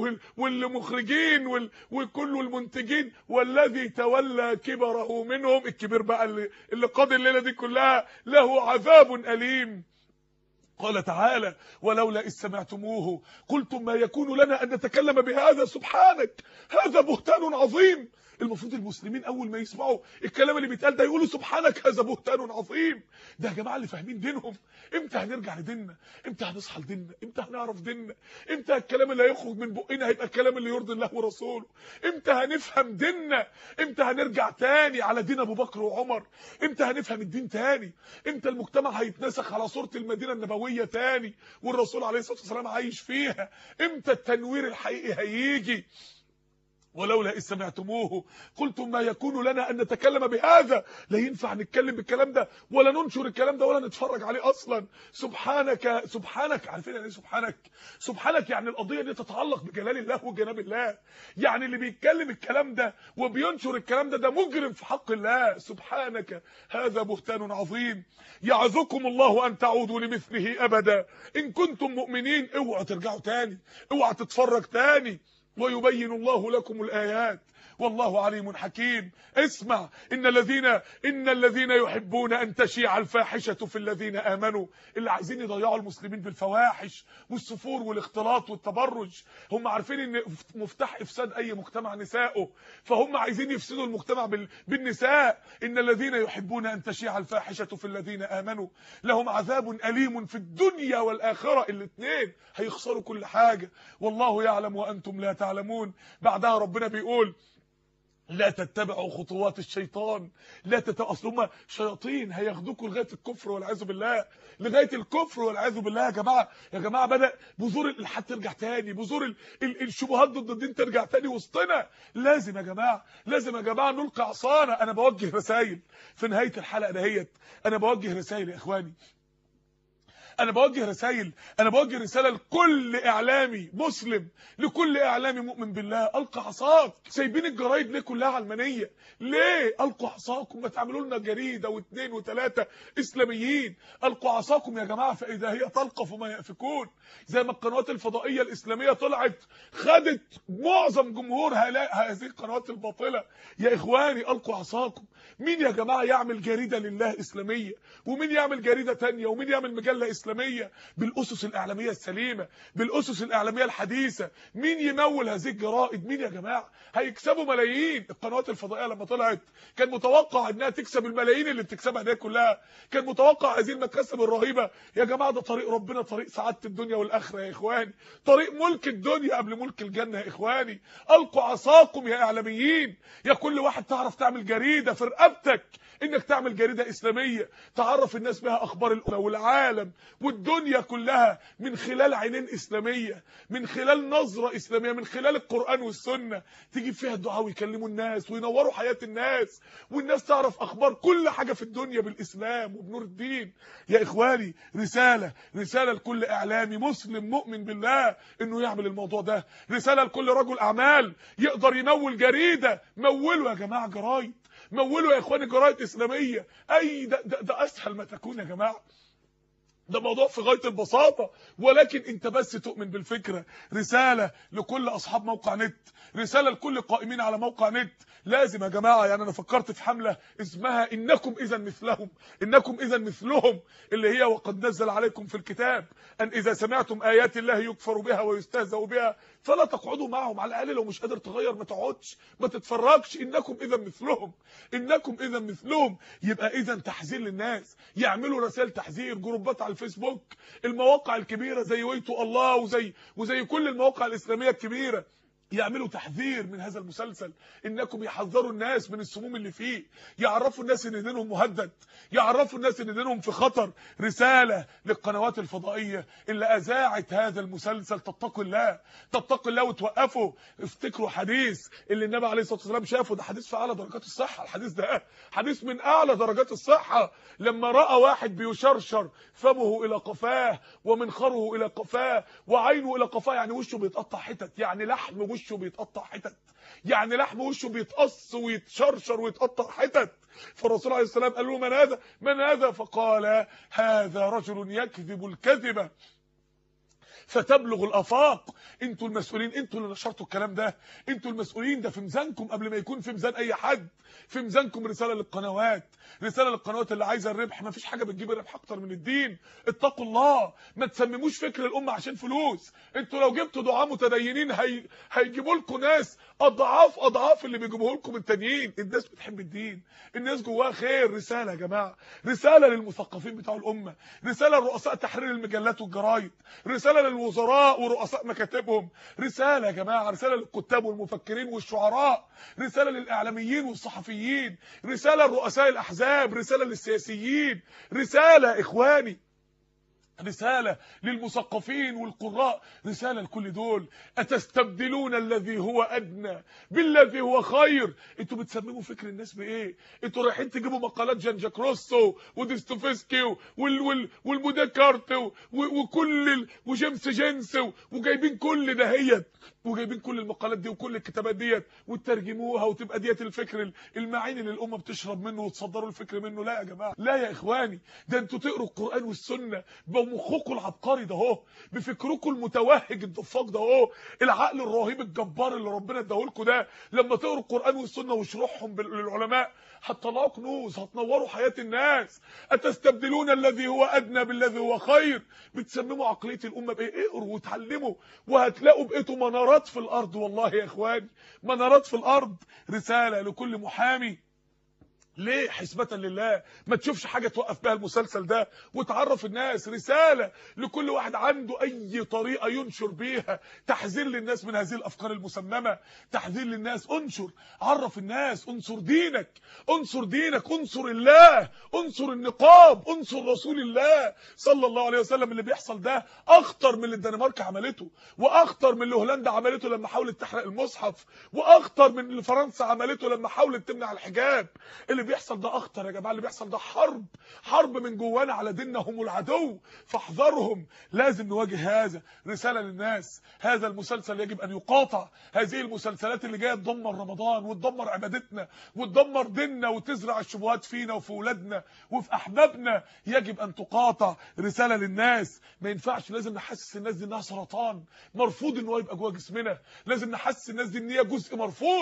والمخرجين وكل المنتجين، والذي تولى كبره منهم، الكبير بقى اللي قاد الليله دي كلها، له عذاب اليم. قال تعالى ولولا إذ سمعتموه قلتم ما يكون لنا أن نتكلم بهذا سبحانك هذا بهتان عظيم. المفروض المسلمين اول ما يسمعوا الكلام اللي بيتقال ده يقولوا سبحانك هذا بهتان عظيم. ده يا جماعه اللي فاهمين دينهم. امتى هنرجع لديننا؟ امتى هنصحى لديننا؟ امتى هنعرف ديننا؟ امتى الكلام اللي هيخرج من بقنا هيبقى الكلام اللي يرضي الله ورسوله؟ امتى هنفهم ديننا؟ امتى هنرجع تاني على دين ابو بكر وعمر؟ امتى هنفهم الدين تاني؟ امتى المجتمع هيتنسخ على صوره المدينه النبويه الامويه تاني والرسول عليه الصلاه والسلام عايش فيها؟ امتى التنوير الحقيقي هيجي؟ ولولا إذ سمعتموه قلتم ما يكون لنا أن نتكلم بهذا، لا ينفع نتكلم بالكلام ده ولا ننشر الكلام ده ولا نتفرج عليه أصلا. سبحانك سبحانك. عارفين يعني ايه سبحانك؟ سبحانك يعني القضية دي تتعلق بجلال الله وجناب الله. يعني اللي بيتكلم الكلام ده وبينشر الكلام ده مجرم في حق الله. سبحانك هذا بهتان عظيم. يعظكم الله أن تعودوا لمثله أبدا إن كنتم مؤمنين. اوعوا ترجعوا تاني، اوعوا تتفرج تاني. ويبين الله لكم الآيات والله عليم حكيم. اسمع، إن الذين يحبون أن تشيع الفاحشة في الذين آمنوا. اللي عايزين يضيعوا المسلمين بالفواحش والسفور والاختلاط والتبرج، هم عارفين ان مفتاح افساد اي مجتمع نسائه، فهم عايزين يفسدوا المجتمع بالنساء. إن الذين يحبون أن تشيع الفاحشة في الذين آمنوا لهم عذاب أليم في الدنيا والآخرة. الاثنين هيخسروا كل حاجة، والله يعلم وأنتم لا تعلمون. بعدها ربنا بيقول لا تتبعوا خطوات الشيطان. اصل هم شياطين هياخدوكوا لغايه الكفر والعياذ بالله، لغايه الكفر والعياذ بالله. يا جماعه بدا بذور الالحاد ترجع تاني، بذور الشبهات ضد الدين ترجع تاني وسطنا. لازم يا جماعه نلقي عصانا. انا بوجه رسائل في نهايه الحلقه دهيت، انا بوجه رسائل يا اخواني، انا بوجه رساله لكل اعلامي مسلم، لكل اعلامي مؤمن بالله. القى عصاك. سايبين الجرايد ليه كلها علمانيه؟ ليه؟ القوا عصاكم. ما تعملوا لنا جريده واثنين وثلاثه اسلاميين. القوا عصاكم يا جماعه، فاذا هي تلقف ما يافكون. زي ما القنوات الفضائيه الاسلاميه طلعت خدت معظم جمهور هذه القنوات الباطله. يا اخواني القوا عصاكم. مين يا جماعه يعمل جريده لله اسلاميه، ومين يعمل جريده ثانيه، ومين يعمل مجله اسلاميه بالاسس الاعلاميه السليمه، بالاسس الاعلاميه الحديثه؟ مين يمول هذه الجرائد؟ مين يا جماعه؟ هيكسبوا ملايين. القنوات الفضائيه لما طلعت كان متوقع انها تكسب الملايين اللي بتكسبها دي كلها، كان متوقع هذه المكاسب الرهيبه. يا جماعه ده طريق ربنا، طريق سعاده الدنيا والاخره يا اخواني، طريق ملك الدنيا قبل ملك الجنه يا اخواني. القوا عصاكم يا اعلاميين، يا كل واحد تعرف تعمل جريده في رقبتك، انك تعمل جريده اسلاميه تعرف الناس بها اخبار الامه والعالم والدنيا كلها من خلال عينين اسلاميه، من خلال نظره اسلاميه، من خلال القران والسنه. تجيب فيها الدعاء ويكلموا الناس وينوروا حياه الناس، والناس تعرف اخبار كل حاجه في الدنيا بالاسلام وبنور الدين. يا اخواني رساله لكل اعلامي مسلم مؤمن بالله انه يعمل الموضوع ده. رساله لكل رجل اعمال يقدر يمول جريده. مولوا يا جماعه جرايد، مولوا يا اخواني جرايد اسلاميه. ده اسهل ما تكون يا جماعه. ده موضوع في غايه البساطه، ولكن انت بس تؤمن بالفكره. رساله لكل اصحاب موقع نت، رساله لكل قائمين على موقع نت. لازم يا جماعه، يعني انا فكرت في حمله اسمها انكم اذا مثلهم، انكم اذا مثلهم، اللي هي وقد نزل عليكم في الكتاب ان اذا سمعتم ايات الله يكفر بها ويستهزأ بها فلا تقعدوا معهم. على الاقل لو مش قادر تغير ما تقعدش، ما تتفرجش. انكم اذا مثلهم، انكم اذا مثلهم. يبقى اذا تحذير للناس، يعملوا رسائل تحذير، جروبات على الفيسبوك، المواقع الكبيره زي ويتو الله وزي كل المواقع الاسلاميه الكبيره يعملوا تحذير من هذا المسلسل. انكم يحذروا الناس من السموم اللي فيه، يعرفوا الناس ان دينهم مهدد، يعرفوا الناس ان دينهم في خطر. رساله للقنوات الفضائيه اللي اذاعت هذا المسلسل، تتقوا الله وتوقفوا. افتكروا حديث اللي النبي عليه الصلاه والسلام شافه، ده حديث في اعلى درجات الصحه. الحديث ده حديث من اعلى درجات الصحه. لما راى واحد بيشرشر فمه الى قفاه ومنخره الى قفاه وعينه الى قفاه، يعني وشه بيتقطع حتت، يعني لحم وشه بيتقطع حتت، يعني لحم وشه بيتقص ويتشرشر ويتقطع حتت. فالرسول عليه السلام قال له من هذا؟ فقال هذا رجل يكذب الكذبه فتبلغ الافاق. انتوا المسؤولين، انتوا اللي نشرتوا الكلام ده، انتوا المسؤولين. ده في ميزانكم قبل ما يكون في ميزان اي حد. في ميزانكم. رساله للقنوات اللي عايزه الربح. ما فيش حاجه بتجيب الربح اكتر من الدين. اتقوا الله، ما تسمموش فكر الامه عشان فلوس. انتوا لو جبتوا دعاة متدينين هيجيبوا لكم ناس اضعاف اللي بيجيبوه لكم التانيين. الناس بتحب الدين، الناس جواها خير. رساله يا جماعه، رساله للمثقفين بتاع الامه، رساله لرؤساء تحرير المجلات والجرايد، رساله للوزراء ورؤساء مكاتبهم، رساله يا جماعه، رساله للكتاب والمفكرين والشعراء، رساله للاعلاميين والصحفيين، رساله لرؤساء الاحزاب، رساله للسياسيين، رساله اخواني رسالة للمثقفين والقراء، رسالة لكل دول. أتستبدلون الذي هو أدنى بالذي هو خير. انتوا بتسمموا فكر الناس بإيه؟ انتوا رايحين تجيبوا مقالات جان جاك روسو وديستوفسكي والموديكارت وكل وجيمس جينس وجايبين كل دهيت، وجايبين كل المقالات دي وكل الكتابات ديت وترجموها وتبقى ديت الفكر المعين اللي الامه بتشرب منه وتصدروا الفكر منه. لا يا جماعه، لا يا اخواني، ده انتوا تقروا القران والسنه بمخكم العبقري ده اهو، بفكركم المتوهج الضفاق ده اهو، العقل الرهيب الجبار اللي ربنا اداهولكم ده. لما تقروا القران والسنه وشروحهم للعلماء هتطلعوا كنوز، هتنوروا حياه الناس. اتستبدلون الذي هو ادنى بالذي هو خير. بتسمموا عقليه الامه بايه؟ اقروا وتعلموا وهتلاقوا بقيتوا منارات في الارض. والله يا اخواني منارات في الارض. رساله لكل محامي، ليه؟ حسبة لله، ما تشوفش حاجة توقف بها المسلسل ده وتعرف الناس. رسالة لكل واحد عنده اي طريقة ينشر بيها تحذير للناس من هذه الافكار المسممة، تحذير للناس. انشر، عرف الناس، انصر دينك، انصر دينك، انصر الله، انصر النقاب، انصر رسول الله صلى الله عليه وسلم. اللي بيحصل ده اخطر من اللي الدنمارك عملته، واخطر من اللي هولندا عملته لما حاولت تحرق المصحف، واخطر من اللي فرنسا عملته لما حاولت تمنع الحجاب. اللي بيحصل ده اخطر يا جماعه، اللي بيحصل ده حرب من جوانا على ديننا، هم العدو فاحذرهم. لازم نواجه هذا. رساله للناس، هذا المسلسل يجب ان يقاطع. هذه المسلسلات اللي جايه تدمر رمضان وتدمر عبادتنا وتدمر ديننا وتزرع الشبهات فينا وفي اولادنا وفي احبابنا يجب ان تقاطع. رساله للناس، ما ينفعش، لازم نحسس الناس دي انها سرطان مرفوض ان هو يبقى جوه جسمنا. لازم نحسس الناس دي ان هي جزء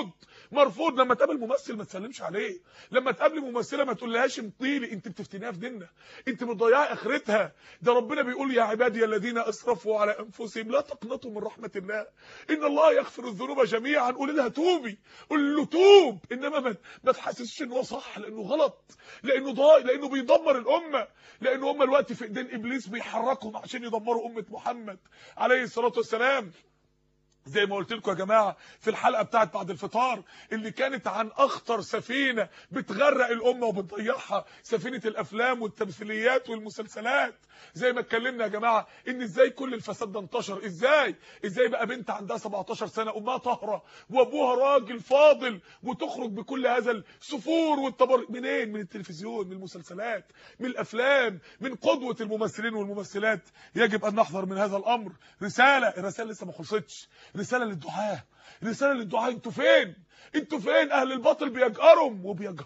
مرفوض. لما تقابل ممثل ما تسلمش عليه، لما تقابل ممثله ما تقولهاش انطيلي، انت بتفتنيها في ديننا، انت بتضيعي اخرتها. ده ربنا بيقول يا عبادي الذين اسرفوا على انفسهم لا تقنطوا من رحمه الله ان الله يغفر الذنوب جميعا. قول لها توبي، قول له توب، انما ما تحسسش ان هو صح، لانه غلط، لانه ضايع، لانه بيدمر الامه، لانه هم الوقت في ايدين ابليس بيحركهم عشان يدمروا امه محمد عليه الصلاه والسلام. زي ما قلت لكم يا جماعه في الحلقه بتاعت بعد الفطار اللي كانت عن اخطر سفينه بتغرق الامه وبتضيعها، سفينه الافلام والتمثيليات والمسلسلات. زي ما اتكلمنا يا جماعه ان ازاي كل الفساد ده انتشر، ازاي بقى بنت عندها 17 سنه امها طاهره وابوها راجل فاضل وتخرج بكل هذا السفور والتبر. منين؟ من التلفزيون، من المسلسلات، من الافلام، من قدوه الممثلين والممثلات. يجب ان نحذر من هذا الامر. الرساله لسه ما خلصتش. رساله للدعاة، رساله للدعاة. انتوا فين؟ اهل الباطل بيجهرهم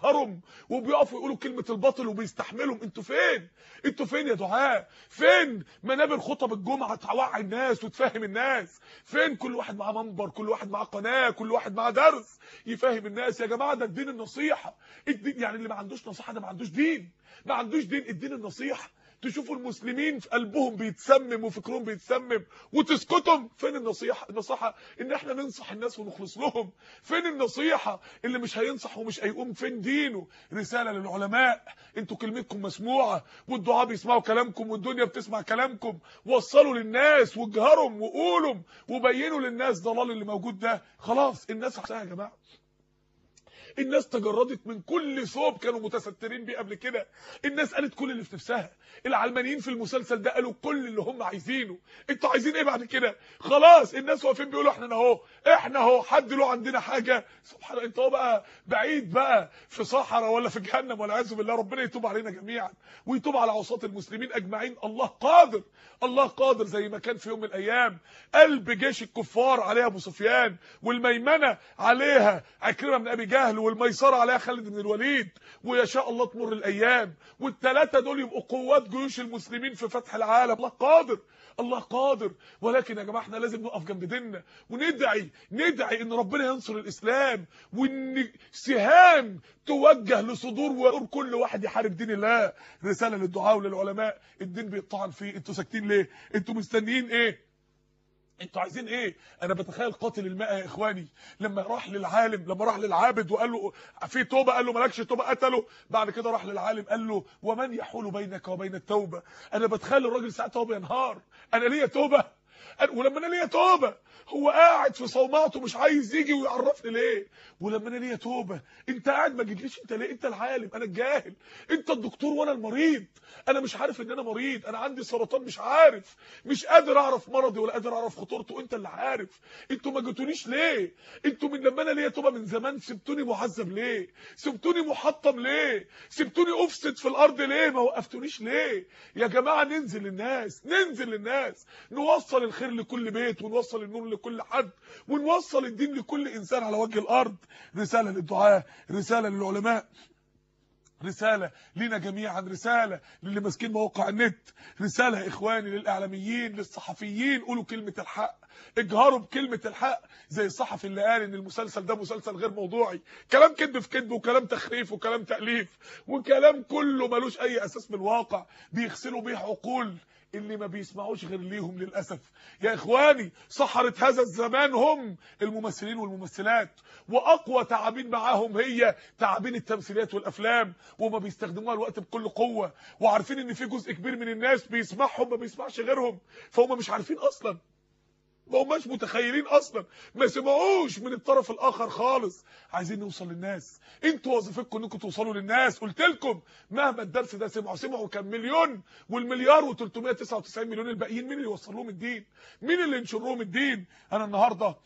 وبيقفوا يقولوا كلمه الباطل وبيستحملهم. انتوا فين يا دعاة؟ فين منابر خطب الجمعه توعي الناس وتفهم الناس؟ فين كل واحد معاه منبر، كل واحد معاه قناه، كل واحد معاه درس يفهم الناس؟ يا جماعه ده الدين النصيحه. الدين يعني اللي ما عندوش نصيحه ده ما عندوش دين، ما عندوش دين. الدين النصيحه. تشوفوا المسلمين في قلبهم بيتسمم وفكرهم بيتسمم وتسكتهم. فين النصيحه ان احنا ننصح الناس ونخلص لهم؟ فين النصيحه اللي مش هينصح ومش هيقوم؟ فين دينه؟ رساله للعلماء، انتوا كلمتكم مسموعه والدعاء بيسمعوا كلامكم والدنيا بتسمع كلامكم. وصلوا للناس واجهرهم وقولوا وبينوا للناس ضلال اللي موجود ده. خلاص الناس عارفاها يا جماعه. الناس تجردت من كل ثوب كانوا متسترين بيه قبل كده. الناس قالت كل اللي في نفسها. العلمانيين في المسلسل ده قالوا كل اللي هم عايزينه. انتوا عايزين ايه بعد كده؟ خلاص الناس واقفين بيقولوا احنا اهو حد له عندنا حاجه؟ سبحان الله. انت هو بقى بعيد بقى في صحراء ولا في جهنم والعياذ بالله. ربنا يتوب علينا جميعا ويتوب على عصاة المسلمين اجمعين. الله قادر، الله قادر. زي ما كان في يوم من الايام قلب جيش الكفار عليها ابو سفيان، والميمنه عليها عكرمه بن ابي جهل، والميسره عليها خالد بن الوليد، ويشاء الله تمر الايام والثلاثه دول يبقوا قوات جيوش المسلمين في فتح العالم. الله قادر، الله قادر. ولكن يا جماعه احنا لازم نقف جنب ديننا وندعي ان ربنا ينصر الاسلام، وان سهام توجه لصدور وقلوب كل واحد يحارب دين الله. رساله للدعاء وللعلماء، الدين بيطعن فيه، انتوا ساكتين ليه؟ انتوا مستنيين ايه؟ انتوا عايزين ايه؟ انا بتخيل قاتل الماء يا اخواني لما راح للعابد وقال له في توبه، قال له مالكش توبه، قتله. بعد كده راح للعالم قال له ومن يحول بينك وبين التوبه. انا بتخيل الراجل ساعتها هو بينهار، انا ليا توبه؟ ولما انا ليا توبه هو قاعد في صومعته مش عايز يجي ويعرفني ليه؟ ولما انا ليا توبه انت قاعد ما جيتليش انت ليه؟ انت العالم انا الجاهل، انت الدكتور وانا المريض. انا مش عارف ان انا مريض، انا عندي سرطان مش عارف، مش قادر اعرف مرضي ولا قادر اعرف خطورته، انت اللي عارف. انتوا ما جيتونيش ليه؟ انتوا من لما انا ليا توبه من زمان سبتوني معذب ليه؟ سبتوني محطم ليه؟ سبتوني افسد في الارض ليه؟ ما وقفتونيش ليه؟ يا جماعه ننزل للناس، ننزل للناس، نوصل الخير لكل بيت، ونوصل النور لكل حد، ونوصل الدين لكل انسان على وجه الارض. رساله للدعاة، رساله للعلماء، رسالة لنا جميعا، رسالة للي ماسكين مواقع النت، رسالة يا اخواني للاعلاميين للصحفيين، قولوا كلمة الحق، اجهروا بكلمة الحق. زي الصحفي اللي قال ان المسلسل ده مسلسل غير موضوعي، كلام كذب في كذب، وكلام تخريف، وكلام تأليف، وكلام كله ملوش اي اساس من الواقع، بيغسلوا بيه عقول اللي ما بيسمعوش غير ليهم للأسف. يا إخواني سحرة هذا الزمان هم الممثلين والممثلات، وأقوى تعابين معاهم هي تعابين التمثيليات والأفلام، وما بيستخدموها الوقت بكل قوة، وعارفين إن في جزء كبير من الناس بيسمعهم ما بيسمعش غيرهم، فهم مش عارفين أصلا، ما هماش متخيلين اصلا، ما سمعوش من الطرف الاخر خالص. عايزين نوصل للناس، انتوا وظيفتكم انكم توصلوا للناس. قلت لكم مهما الدرس ده سمعوا كام مليون، والمليار و399 مليون الباقيين مين اللي يوصل لهم الدين؟ مين اللي ينشر لهم الدين؟ انا النهارده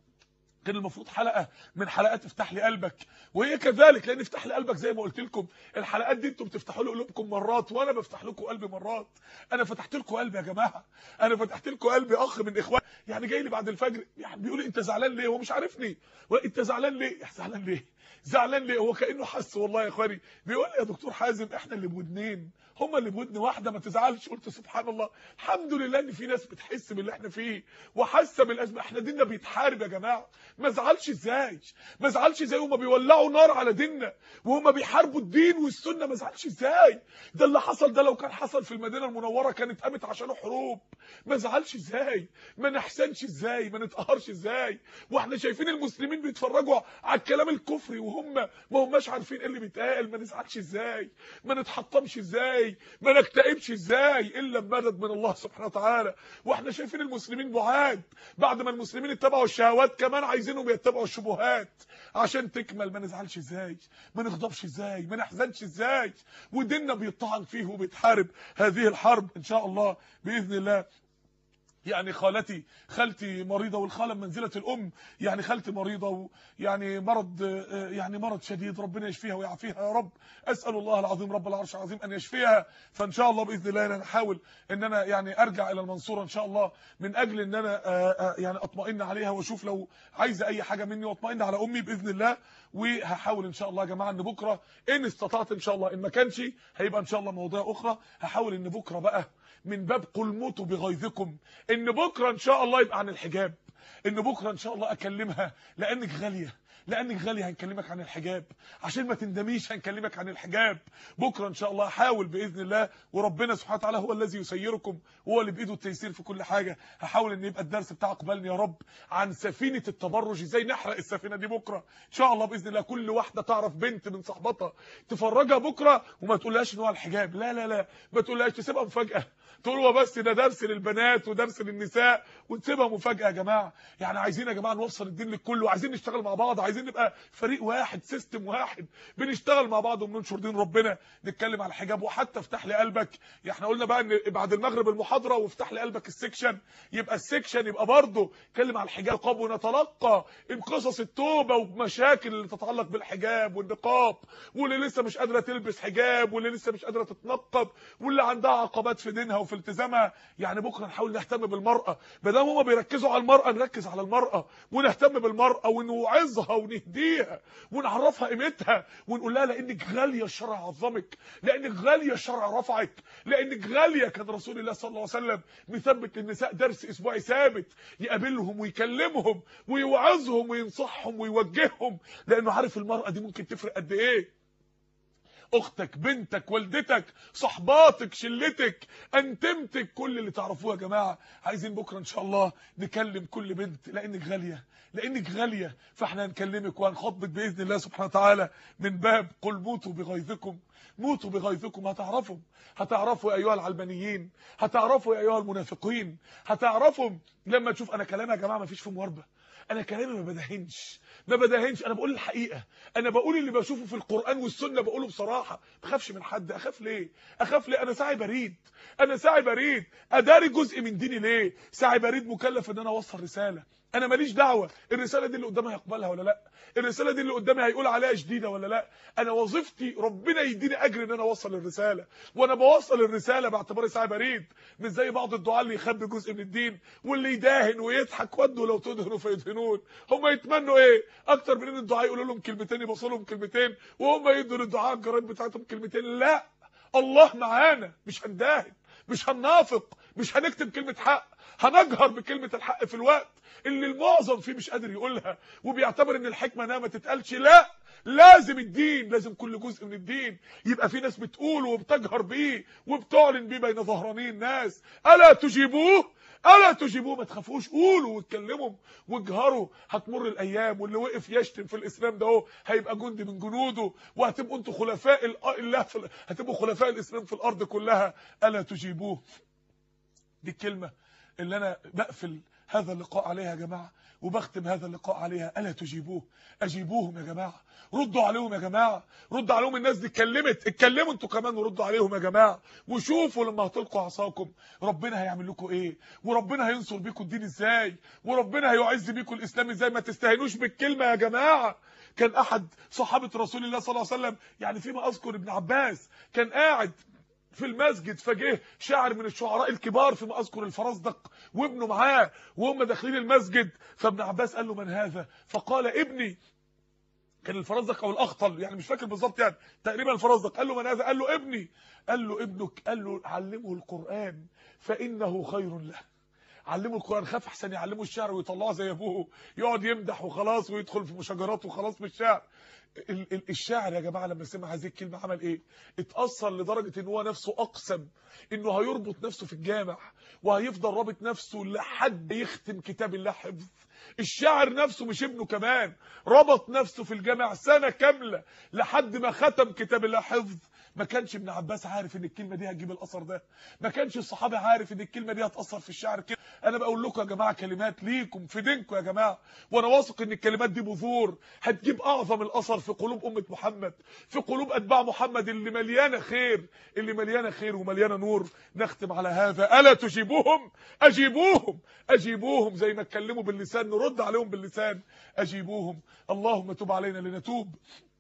كان المفروض حلقه من حلقات افتح لي قلبك، وهي كذلك، لان افتح لي قلبك زي ما قلت لكم الحلقات دي انتوا بتفتحوا لي قلوبكم مرات، وانا بفتح لكم قلبي مرات. انا فتحت لكم قلبي يا جماعه، انا فتحت لكم قلبي. اخ من اخوان يعني جاي لي بعد الفجر يعني بيقول لي انت زعلان ليه؟ هو مش عارفني، انت زعلان ليه؟ زعلان ليه؟ زعلان ليه؟ هو كانه حس والله يا اخواني، بيقول لي يا دكتور حازم احنا اللي بودنين، هم اللي بودن واحده، ما تزعلش. قلت سبحان الله، الحمد لله ان في ناس بتحس باللي احنا فيه وحاسه بالازمه. احنا ديننا بيتحارب يا جماعه، ما ازعلش ازاي؟ ما ازعلش ازاي وهم بيولعوا نار على ديننا وهم بيحاربوا الدين والسنه؟ ما ازعلش ازاي؟ ده اللي حصل ده لو كان حصل في المدينه المنوره كانت قامت عشانه حروب. ما ازعلش ازاي؟ ما نحزنش ازاي؟ ما نتقهرش ازاي واحنا شايفين المسلمين بيتفرجوا على الكلام الكفري وهم ما هماش عارفين ايه اللي بيتقال؟ ما نزعلش ازاي؟ ما نتحطمش ازاي؟ ما نكتئبش ازاي الا بمدد من الله سبحانه وتعالى؟ واحنا شايفين المسلمين بعاد، بعد ما المسلمين اتبعوا الشهوات كمان عايزينهم يتبعوا الشبهات عشان تكمل. ما نزعلش ازاي؟ ما نغضبش ازاي؟ ما نحزنش ازاي؟ وديننا بيطعن فيه وبيتحارب هذه الحرب. ان شاء الله باذن الله يعني خالتي مريضه، والخاله منزله الام، يعني خالتي مريضه ويعني مرض شديد، ربنا يشفيها ويعافيها يا رب. اسال الله العظيم رب العرش العظيم ان يشفيها. فان شاء الله باذن الله انا هحاول ان انا يعني ارجع الى المنصوره ان شاء الله من اجل ان انا يعني اطمئن عليها واشوف لو عايزه اي حاجه مني، واطمئن على امي باذن الله. وهحاول ان شاء الله يا جماعه ان بكره ان استطعت ان شاء الله، ان ما كانش هيبقى ان شاء الله مواضيع اخرى. هحاول ان بكره بقى من باب قل موتوا بغيظكم، ان بكره ان شاء الله يبقى عن الحجاب، ان بكره ان شاء الله اكلمها لانك غاليه، لانك غاليه. هنكلمك عن الحجاب عشان ما تندميش، هنكلمك عن الحجاب بكره ان شاء الله. هحاول باذن الله، وربنا سبحانه وتعالى هو الذي يسيركم، هو اللي بايده التيسير في كل حاجه. هحاول ان يبقى الدرس بتاع قبلني يا رب عن سفينه التبرج، ازاي نحرق السفينه دي بكره ان شاء الله باذن الله. كل واحده تعرف بنت من صاحبتها تفرجها بكره وما تقولهاش ان هو الحجاب، لا لا لا، ما تقولهاش، تسيبها مفاجاه، تقول هو بس ده درس للبنات ودرس للنساء، وتسيبها مفاجاه. يا جماعه يعني عايزين يا جماعه نوصل الدين للكل، وعايزين نشتغل مع بعض، عايزين نبقى فريق واحد، سيستم واحد، بنشتغل مع بعض وبننشر دين ربنا. نتكلم على الحجاب. وحتى افتح لي قلبك، احنا قلنا بقى ان بعد المغرب المحاضره وافتح لي قلبك السكشن، يبقى السكشن يبقى برضه اتكلم على الحجاب ونتلقى قصص التوبه ومشاكل اللي تتعلق بالحجاب والنقاب، واللي لسه مش قادره تلبس حجاب، واللي لسه مش قادره تتنقب، واللي عندها عقبات في دينها وفي التزامها. يعني بكره نحاول نهتم بالمراه، بدل هما بيركزوا على المراه نركز على المراه ونهتم بالمراه ونوعظها ونهديها ونعرفها قيمتها، ونقول لها لانك غاليه الشرع عظمك، لانك غاليه الشرع رفعك، لانك غاليه. كان رسول الله صلى الله عليه وسلم مثبت للنساء درس اسبوعي ثابت يقابلهم ويكلمهم ويوعظهم وينصحهم ويوجههم، لانه عارف المراه دي ممكن تفرق قد ايه. اختك، بنتك، والدتك، صحباتك، شلتك، انتمتك، كل اللي تعرفوه يا جماعه. عايزين بكره ان شاء الله نكلم كل بنت، لانك غاليه، لانك غاليه، فاحنا هنكلمك وهنخاطبك باذن الله سبحانه وتعالى من باب قل موتوا بغيظكم. موتوا بغيظكم. هتعرفوا يا ايها العلمانيين، هتعرفوا يا ايها المنافقين، هتعرفوا لما تشوف. انا كلامي يا جماعه ما فيش فيه مواربه، انا كلامي ما بدهنش، انا بقول الحقيقه، انا بقول اللي بشوفه في القران والسنه بقوله بصراحه. ما بخافش من حد. اخاف ليه؟ انا ساعي بريد اداري جزء من ديني. ليه ساعي بريد؟ مكلف ان انا اوصل رساله. انا ماليش دعوه الرساله دي اللي قدامي هيقبلها ولا لا، الرساله دي اللي قدامي هيقول عليها شديده ولا لا. انا وظيفتي ربنا يديني اجر ان انا اوصل الرساله، وانا بوصل الرساله باعتباري ساعي بريد. مش زي بعض الدعاة اللي يخبي جزء من الدين واللي يداهن ويضحك. ودوا لو تدهنوا فيدهنون. هم يتمنوا ايه اكتر من ان الدعاء يقولوا لهم كلمتين، يبصوا لهم كلمتين، وهم يدوا للدعاء الجرايد بتاعتهم كلمتين؟ لا، الله معانا، مش هنداهن، مش هننافق، مش هنكتب كلمه حق، هنجهر بكلمه الحق في الوقت اللي المعظم فيه مش قادر يقولها وبيعتبر ان الحكمه انها ما تتقالش. لا، لازم الدين، لازم كل جزء من الدين يبقى في ناس بتقوله وبتجهر بيه وبتعلن بيه بين ظهراني الناس. الا تجيبوه. ما تخافوش، قولوا واتكلموا واجهروا. هتمر الايام واللي وقف يشتم في الاسلام ده اهو هيبقى جندي من جنوده، وهتبقوا انتوا خلفاء الله هتبقوا خلفاء الاسلام في الارض كلها. الا تجيبوه. دي الكلمه اللي انا بقفل هذا اللقاء عليها يا جماعه، وبختم هذا اللقاء عليها. الا تجيبوه. اجيبوهم يا جماعه، ردوا عليهم يا جماعه، ردوا عليهم. الناس دي اتكلموا انتوا كمان وردوا عليهم يا جماعه. وشوفوا لما هتلقوا عصاكم ربنا هيعمل لكم ايه، وربنا هينصر بيكم الدين ازاي، وربنا هيعز بيكم الاسلام ازاي. ما تستهينوش بالكلمه يا جماعه. كان احد صحابه رسول الله صلى الله عليه وسلم، يعني فيما اذكر ابن عباس، كان قاعد في المسجد، فجه شاعر من الشعراء الكبار فيما اذكر الفرزدق وابنه معاه، وهم داخلين المسجد. فابن عباس قال له من هذا؟ فقال ابني. كان الفرزدق او الاخطل، يعني مش فاكر بالظبط، يعني تقريبا الفرزدق. قال له من هذا؟ قال له ابني. قال له ابنك؟ قال له علمه القران فانه خير له. علمه القران، خاف احسن يعلمه الشعر ويطلعه زي ابوه يقعد يمدح وخلاص ويدخل في مشاجرات وخلاص بالشعر. الشاعر يا جماعه لما سمع هذه الكلمه عمل ايه؟ اتاثر لدرجه ان هو نفسه اقسم انه هيربط نفسه في الجامع وهيفضل رابط نفسه لحد يختم كتاب الله حفظ. الشاعر نفسه مش ابنه كمان، ربط نفسه في الجامع سنه كامله لحد ما ختم كتاب الله حفظ. ما كانش ابن عباس عارف ان الكلمه دي هتجيب الاثر ده، ما كانش الصحابه عارف ان الكلمه دي هتاثر في الشعر كده. انا بقول لكم يا جماعه كلمات ليكم في دينكم يا جماعه، وانا واثق ان الكلمات دي بذور هتجيب اعظم الاثر في قلوب امه محمد، في قلوب اتباع محمد اللي مليانه خير ومليانه نور. نختم على هذا. الا تجيبوهم. اجيبوهم زي ما اتكلموا باللسان نرد عليهم باللسان. اجيبوهم. اللهم تب علينا لنتوب،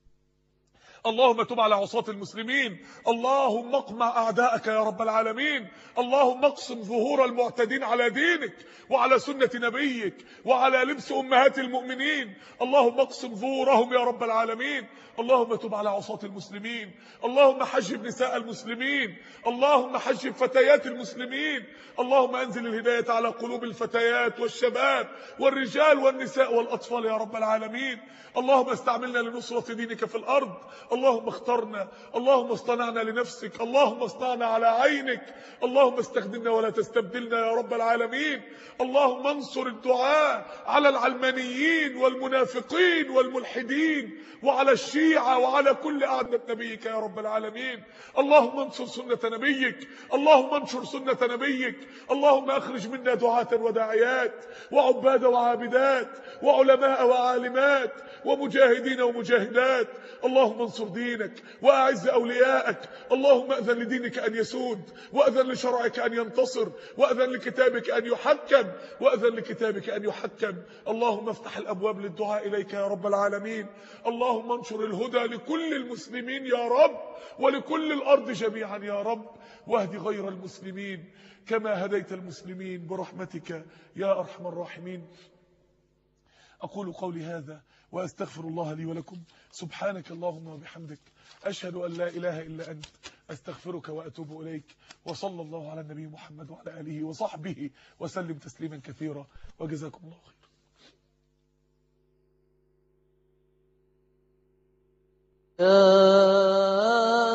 اللهم تب على عصاة المسلمين، اللهم اقمع اعداءك يا رب العالمين، اللهم اقسم ظهور المعتدين على دينك وعلى سنة نبيك وعلى لبس امهات المؤمنين، اللهم اقسم ظهورهم يا رب العالمين. اللهم تب على عصاة المسلمين، اللهم حجب نساء المسلمين، اللهم حجب فتيات المسلمين، اللهم انزل الهداية على قلوب الفتيات والشباب والرجال والنساء والاطفال يا رب العالمين. اللهم استعملنا لنصرة دينك في الارض، اللهم اخترنا، اللهم اصطنعنا لنفسك، اللهم اصطنعنا على عينك، اللهم استخدمنا ولا تستبدلنا يا رب العالمين. اللهم انصر الدعاء على العلمانيين والمنافقين والملحدين وعلى الشيعة وعلى كل أعداء نبيك يا رب العالمين. اللهم انصر سنة نبيك، اللهم انشر سنة نبيك، اللهم اخرج منا دعاة وداعيات وعباد وعابدات وعلماء وعالمات ومجاهدين ومجاهدات. اللهم انصر دينك واعز اولياءك، اللهم اذن لدينك ان يسود، واذن لشرعك ان ينتصر، واذن لكتابك ان يحكم، واذن لكتابك ان يحكم. اللهم افتح الابواب للدعاء اليك يا رب العالمين. اللهم انشر الهدى لكل المسلمين يا رب ولكل الارض جميعا يا رب، واهد غير المسلمين كما هديت المسلمين برحمتك يا ارحم الراحمين. اقول قولي هذا واستغفر الله لي ولكم. سبحانك اللهم وبحمدك، اشهد ان لا اله الا انت، استغفرك واتوب اليك. وصلى الله على النبي محمد وعلى اله وصحبه وسلم تسليما كثيرا، وجزاكم الله خيرا.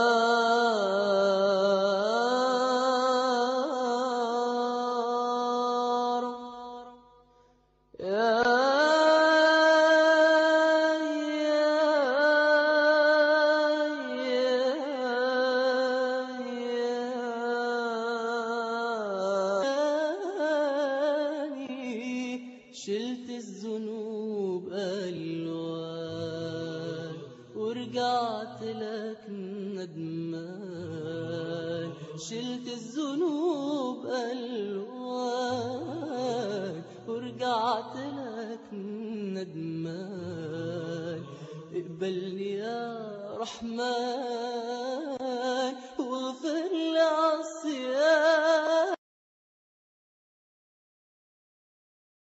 ورجعت لك ندمان، شلت الذنوب ألوان ورجعت لك ندمان. اقبلني يا رحمن